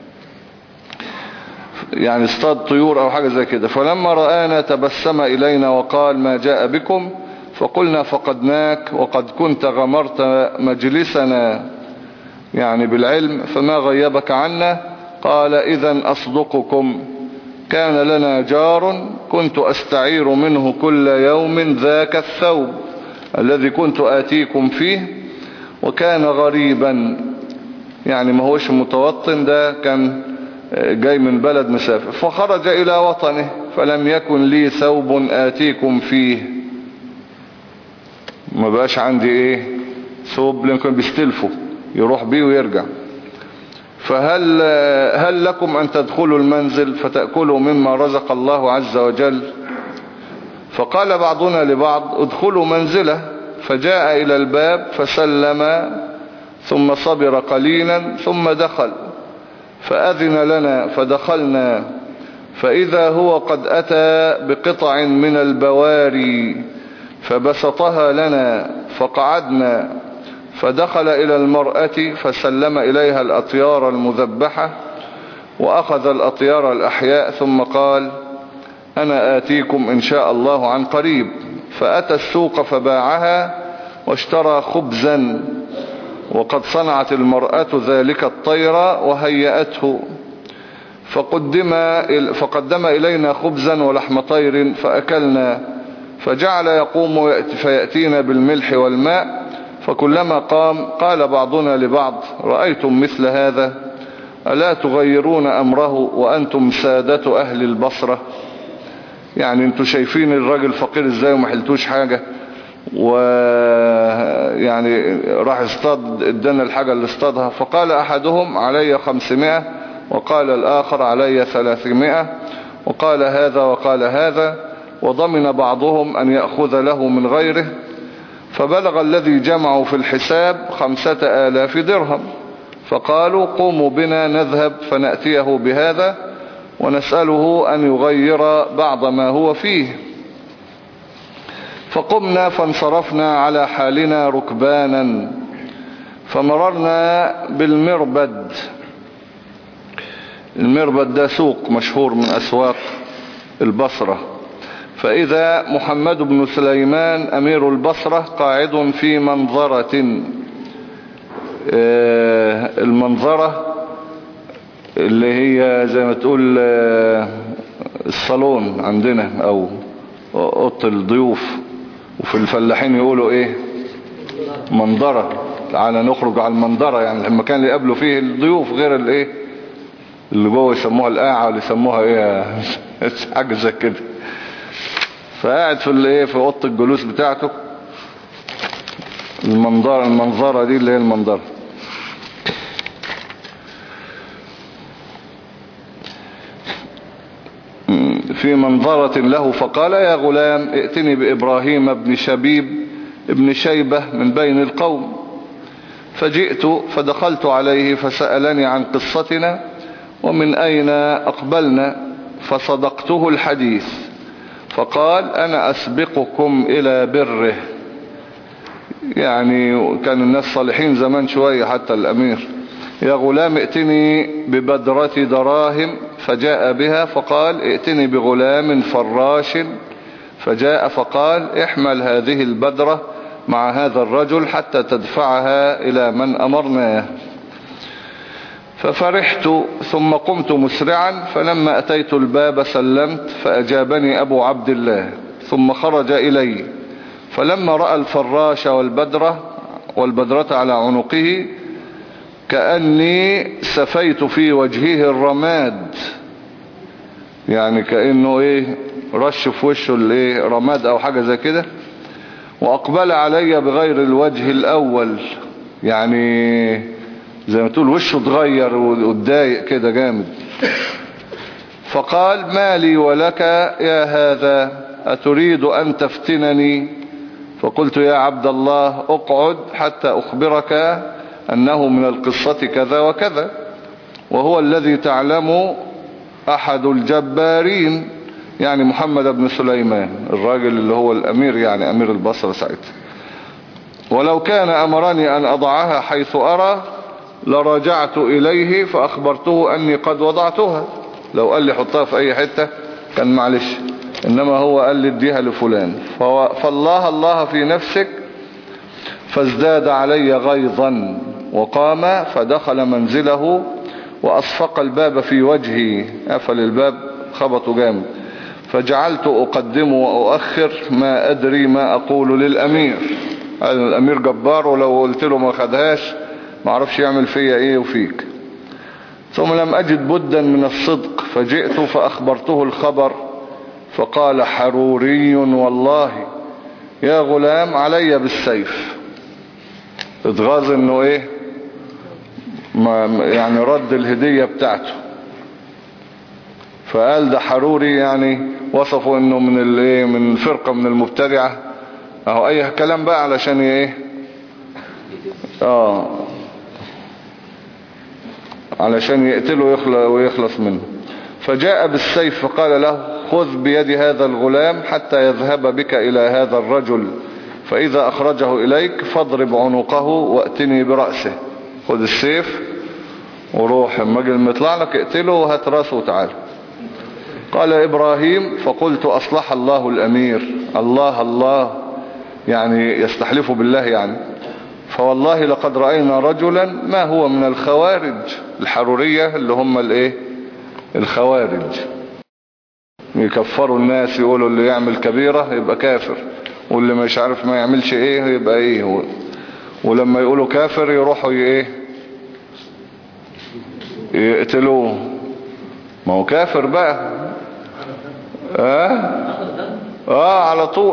يعني اصطاد طيور أو حاجة زي كده. فلما رآنا تبسم إلينا وقال ما جاء بكم؟ فقلنا فقدناك وقد كنت غمرت مجلسنا يعني بالعلم فما غيبك عنا. قال إذن أصدقكم، كان لنا جار كنت أستعير منه كل يوم ذاك الثوب الذي كنت آتيكم فيه، وكان غريبا، يعني ما هوش متوطن، ده كان جاي من بلد مسافر. فخرج إلى وطنه فلم يكن لي ثوب آتيكم فيه، ما بقاش عندي ايه ثوب، لأنكم بيستلفوا يروح بيه ويرجع. فهل هل لكم أن تدخلوا المنزل فتأكلوا مما رزق الله عز وجل؟ فقال بعضنا لبعض ادخلوا منزله. فجاء إلى الباب فسلم ثم صبر قليلا ثم دخل، فأذن لنا فدخلنا، فإذا هو قد أتى بقطع من البواري فبسطها لنا فقعدنا. فدخل إلى المرأة فسلم إليها الأطيار المذبحة وأخذ الأطيار الأحياء ثم قال أنا آتيكم إن شاء الله عن قريب. فأتى السوق فباعها واشترى خبزا، وقد صنعت المرأة ذلك الطير وهيأته، فقدم, فقدم إلينا خبزا ولحم طير فأكلنا. فجعل يقوم فيأتينا بالملح والماء، فكلما قام قال بعضنا لبعض رأيتم مثل هذا؟ ألا تغيرون أمره وأنتم سادة أهل البصرة؟ يعني انتوا شايفين الراجل فقير ازاي وما حلتوش حاجة، ويعني راح اصطاد ادانا الحاجة اللي اصطادها. فقال أحدهم علي خمسمائة، وقال الآخر علي ثلاثمائة، وقال هذا وقال هذا، وضمن بعضهم أن يأخذ له من غيره. فبلغ الذي جمعوا في الحساب خمسة آلاف درهم. فقالوا قوموا بنا نذهب فنأتيه بهذا ونسأله أن يغير بعض ما هو فيه. فقمنا فانصرفنا على حالنا ركبانا، فمررنا بالمربد. المربد ده سوق مشهور من أسواق البصرة. فإذا محمد بن سليمان أمير البصرة قاعد في منظرة. المنظرة اللي هي زي ما تقول الصالون عندنا أو أوضة الضيوف، وفي الفلاحين يقولوا إيه منظرة. تعالى نخرج على المنظرة، يعني المكان اللي يقابلوا فيه الضيوف، غير الإيه اللي جوه يسموها القاعة واللي يسموها إيه حاجة زي كده. فقاعد في الايه في اوضه الجلوس بتاعته. المنظره المنظره دي اللي هي المنظره. في منظرة له. فقال يا غلام ائتني بإبراهيم بن شبيب ابن شيبة من بين القوم. فجئت فدخلت عليه فسألني عن قصتنا ومن أين أقبلنا، فصدقته الحديث. فقال أنا أسبقكم إلى بره. يعني كان الناس صالحين زمان شوية حتى الأمير. يا غلام ائتني ببدرة دراهم، فجاء بها. فقال ائتني بغلام فراش، فجاء فقال احمل هذه البدرة مع هذا الرجل حتى تدفعها إلى من أمرناه. ففرحت ثم قمت مسرعا، فلما أتيت الباب سلمت فأجابني أبو عبد الله، ثم خرج إلي. فلما رأى الفراش والبدرة والبدرة على عنقه كأني سفيت في وجهه الرماد، يعني كأنه ايه رش في وشه الايه رماد او حاجة زي كده. وأقبل علي بغير الوجه الأول، يعني زي ما تقول وشه اتغير واتضايق كده جامد. فقال: ما لي ولك يا هذا، أتريد أن تفتنني؟ فقلت: يا عبد الله اقعد حتى أخبرك أنه من القصة كذا وكذا، وهو الذي تعلم أحد الجبارين، يعني محمد بن سليمان الراجل اللي هو الأمير، يعني أمير البصرة ساعتها. ولو كان أمرني أن أضعها حيث أرى لرجعت إليه فأخبرته أني قد وضعتها. لو قال لي حطها في أي حتة كان معلش، إنما هو قال لي اديها لفلان. فالله الله في نفسك. فازداد علي غيظا وقام فدخل منزله وأصفق الباب في وجهي، قفل الباب خبطه جامد. فجعلت أقدم وأؤخر ما أدري ما أقول للأمير. قال الأمير جبار، ولو قلت له ما خدهاش ما عرفش يعمل فيا إيه وفيك. ثم لم أجد بدا من الصدق، فجئت فأخبرته الخبر. فقال: حروري والله يا غلام علي بالسيف. اتغاظ انه ايه، ما يعني رد الهدية بتاعته. فقال ده حروري، يعني وصفه انه من الايه، من فرقة من المبتدعة اهو، اي كلام بقى علشان ايه، اه علشان يقتله ويخلص منه. فجاء بالسيف فقال له: خذ بيد هذا الغلام حتى يذهب بك إلى هذا الرجل، فإذا أخرجه إليك فاضرب عنقه وأتني برأسه. خذ السيف وروح، اما اجي لما يطلع لك اقتله وهات راسه وتعالى. قال إبراهيم: فقلت: أصلح الله الأمير. الله الله يعني يستحلف بالله يعني. فوالله لقد رأينا رجلا ما هو من الخوارج. الحرورية اللي هم الايه، الخوارج، يكفروا الناس، يقولوا اللي يعمل كبيرة يبقى كافر، واللي مش عارف ما يعملش ايه يبقى ايه، ولما يقولوا كافر يروحوا ايه، يقتلوه. ما هو كافر بقى. اه اه على طول.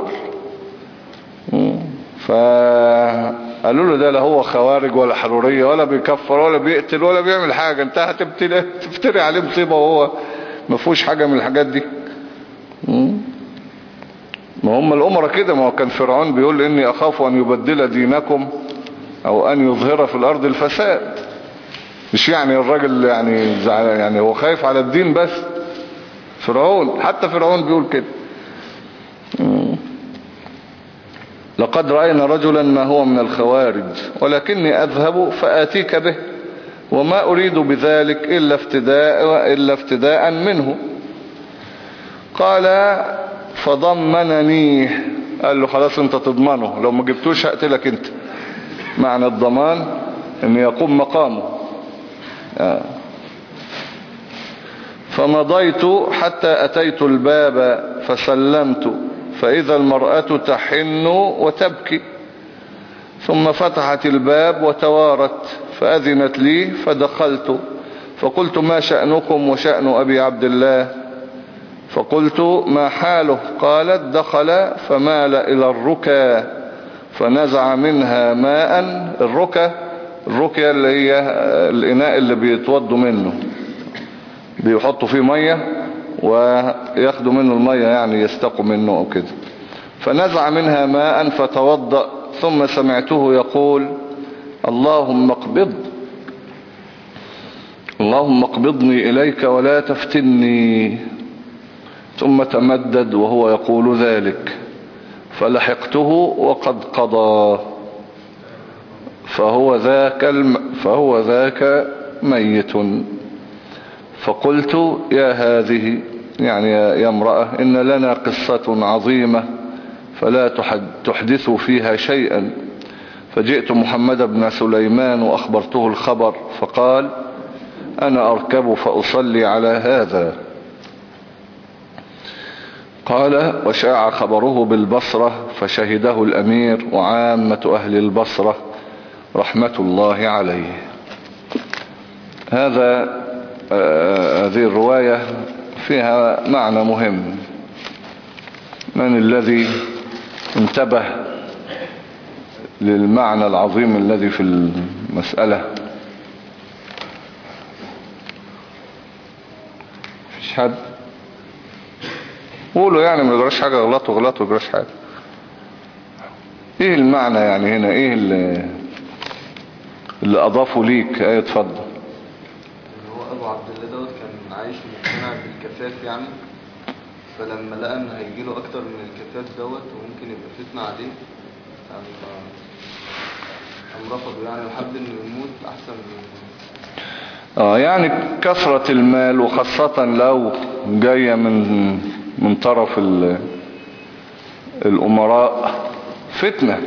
فقالوا له ده لا هو خوارج ولا حرورية ولا بيكفر ولا بيقتل ولا بيعمل حاجة، انت هتفتري عليه مصيبة وهو ما فيهوش حاجة من الحاجات دي. ما هم الأمراء كده. ما هو كان فرعون بيقول: إني أخاف أن يبدل دينكم أو أن يظهر في الأرض الفساد. مش يعني الراجل يعني زعلان، يعني هو خايف على الدين بس. فرعون، حتى فرعون بيقول كده. لقد رأينا رجلا ما هو من الخوارج، ولكني أذهب فآتيك به، وما أريد بذلك إلا افتداء, إلا افتداء منه. قال: فضمنني. قال له: خلاص انت تضمنه، لو ما جبتوش هقتلك انت. معنى الضمان ان يقوم مقامه. آه. فمضيت حتى أتيت الباب فسلمت، فإذا المرأة تحن وتبكي. ثم فتحت الباب وتوارت فأذنت لي فدخلت. فقلت: ما شأنكم وشأن أبي عبد الله؟ فقلت: ما حاله؟ قالت: دخل فمال إلى الركى فنزع منها ماء. الركى، الركى اللي هي الإناء اللي بيتوضوا منه، بيحطوا فيه مية وياخدوا منه المية، يعني يستقوا منه أو كده. فنزع منها ماء فتوضأ. ثم سمعته يقول: اللهم اقبض اللهم اقبضني إليك ولا تفتني. ثم تمدد وهو يقول ذلك، فلحقته وقد قضى، فهو ذاك, الم... فهو ذاك ميت. فقلت: يا هذه، يعني يا امرأة، إن لنا قصة عظيمة فلا تحدث فيها شيئا. فجئت محمد بن سليمان وأخبرته الخبر، فقال: أنا أركب فأصلي على هذا. قال: وشاع خبره بالبصرة فشهده الأمير وعامة أهل البصرة رحمة الله عليه. هذا آه هذه الرواية فيها معنى مهم. من الذي انتبه للمعنى العظيم الذي في المسألة. مفيش حد قولوا يعني، ما يجراش حاجة، غلطوا غلطوا يجراش حاجة. ايه المعنى يعني هنا؟ ايه اللي, اللي اضافوا ليك؟ ايه اتفضل. هو ابو عبد الله دوت كان عايش مقتنع بالكفاف يعني، فلما لقى ان هيجيله اكتر من الكفاف دوت وممكن يبقى فتنة عليه قام رفضه يعني، وحب انه يموت احسن من اه يعني كثرة المال، وخاصة لو جاية من من طرف الامراء، فتنة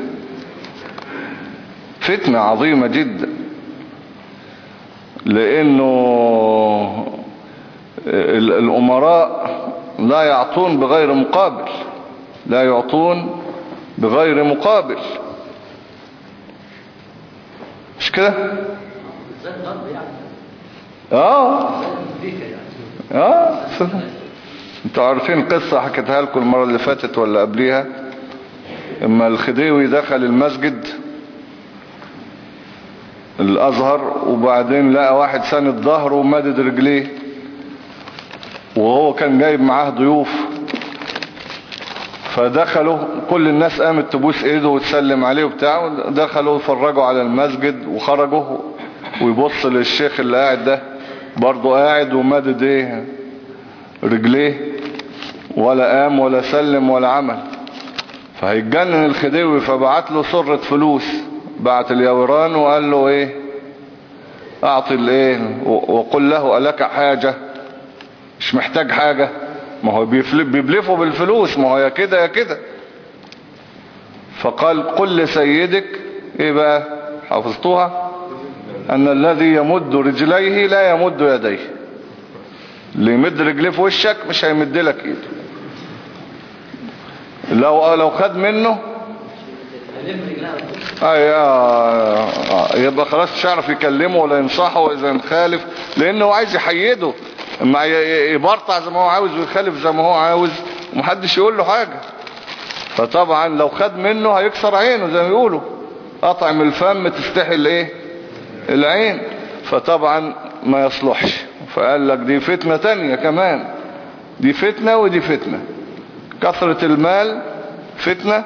فتنة عظيمة جدا، لانه الامراء لا يعطون بغير مقابل، لا يعطون بغير مقابل، مش كده؟ اه اه انتوا عارفين قصة حكيتها لكم المرة اللي فاتت ولا قبليها، اما الخديوي دخل المسجد الازهر وبعدين لقى واحد ساند ظهره ومدد رجليه، وهو كان جايب معاه ضيوف، فدخلوا كل الناس قامت تبوس ايده وتسلم عليه وبتاع، دخلوا فرجوا على المسجد وخرجوا، ويبص للشيخ اللي قاعد ده برضه قاعد ومدد ايه رجليه، ولا قام ولا سلم ولا عمل. فهيتجنن الخديوي، فبعت له سرة فلوس، بعت اليوران وقال له ايه اعطي الايه وقل له ألك حاجة، مش محتاج حاجة، ما هو بيبلفوا بالفلوس، ما هو يا كده يا كده. فقال قل لسيدك ايه بقى، حافظتوها، ان الذي يمد رجليه لا يمد يديه، اللي يمد رجليه في وشك مش هيمد لك ايده، لو لو خد منه ايوه يبقى خلاص مش هيعرف يكلمه ولا ينصحه، واذا نخالف لانه عايز يحيده، اما يبرطع زي ما هو عاوز ويخالف زي ما هو عاوز ومحدش يقول له حاجة. فطبعا لو خد منه هيكسر عينه زي ما يقولوا، اطعم الفم تستحي الايه العين، فطبعا ما يصلحش. فقال لك دي فتنة تانية كمان، دي فتنة ودي فتنة، كثرة المال فتنة،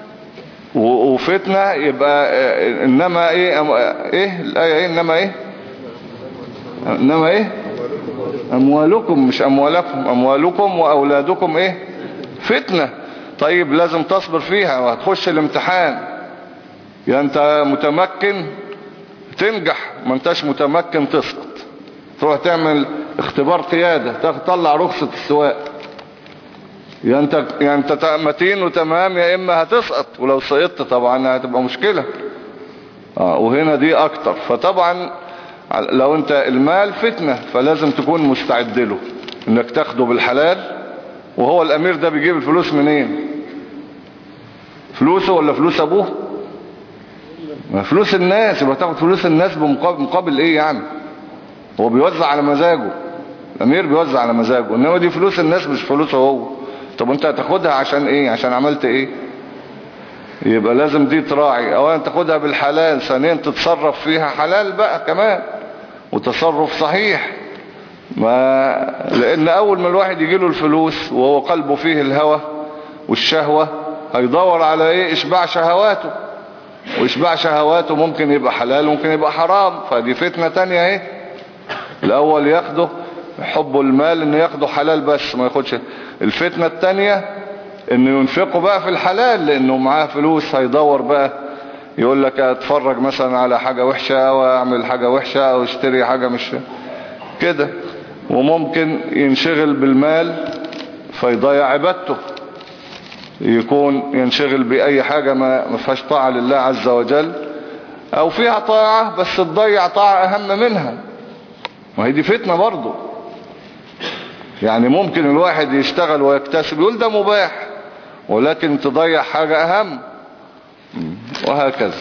وفتنة يبقى انما ايه ايه الايه ايه انما ايه انما ايه اموالكم، مش اموالكم، اموالكم واولادكم ايه فتنة. طيب لازم تصبر فيها، وهتخش الامتحان، يا انت متمكن تنجح، ما انتش متمكن تسقط، تروح تعمل اختبار قيادة تطلع رخصة السواق، يا انت يا انت متين وتمام، يا اما هتسقط، ولو سقطت طبعا هتبقى مشكلة. اه وهنا دي اكتر. فطبعا لو انت المال فتنة، فلازم تكون مستعد له انك تاخده بالحلال. وهو الامير ده بيجيب الفلوس منين؟ فلوسه ولا فلوس ابوه؟ فلوس الناس، يبقى تاخد فلوس الناس بمقابل مقابل ايه يعني؟ هو بيوزع على مزاجه، الامير بيوزع على مزاجه، انما دي فلوس الناس مش فلوسه هو. طب انت هتاخدها عشان ايه؟ عشان عملت ايه؟ يبقى لازم دي تراعي، اولا تاخدها بالحلال، ثانيا تتصرف فيها حلال بقى كمان، وتصرف صحيح. ما لان اول ما الواحد يجيله الفلوس وهو قلبه فيه الهوى والشهوة، هيدور على ايه؟ اشباع شهواته، واشباع شهواته ممكن يبقى حلال ممكن يبقى حرام، فدي فتنة تانية ايه. الاول ياخده حب المال انه ياخده حلال بس ما ياخدش. الفتنة التانية انه ينفقه بقى في الحلال، لانه معاه فلوس هيدور بقى يقول لك اتفرج مثلا على حاجة وحشة، او اعمل حاجة وحشة، او اشتري حاجة مش كده. وممكن ينشغل بالمال فيضيع عبادته، يكون ينشغل بأي حاجة ما فيهاش طاعة لله عز وجل، او فيها طاعة بس تضيع طاعة اهم منها، وهي دي فتنة برضو. يعني ممكن الواحد يشتغل ويكتسب يقول ده مباح، ولكن تضيع حاجة اهم، وهكذا.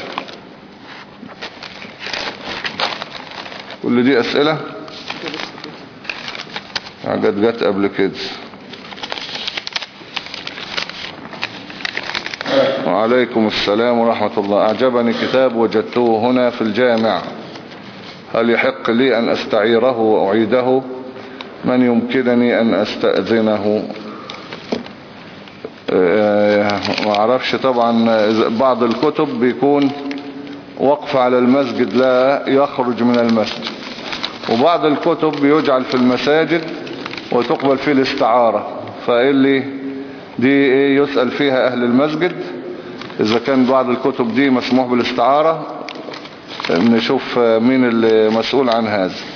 كل دي اسئلة حاجات جت قبل كده. وعليكم السلام ورحمة الله. أعجبني كتاب وجدته هنا في الجامع، هل يحق لي أن أستعيره وأعيده؟ من يمكنني أن أستأذنه؟ ما أعرفش طبعا. بعض الكتب بيكون وقف على المسجد لا يخرج من المسجد، وبعض الكتب بيجعل في المساجد وتقبل فيه الاستعارة، فإلي دي يسأل فيها أهل المسجد إذا كان بعض الكتب دي مسموح بالاستعارة، نشوف مين المسؤول عن هذا.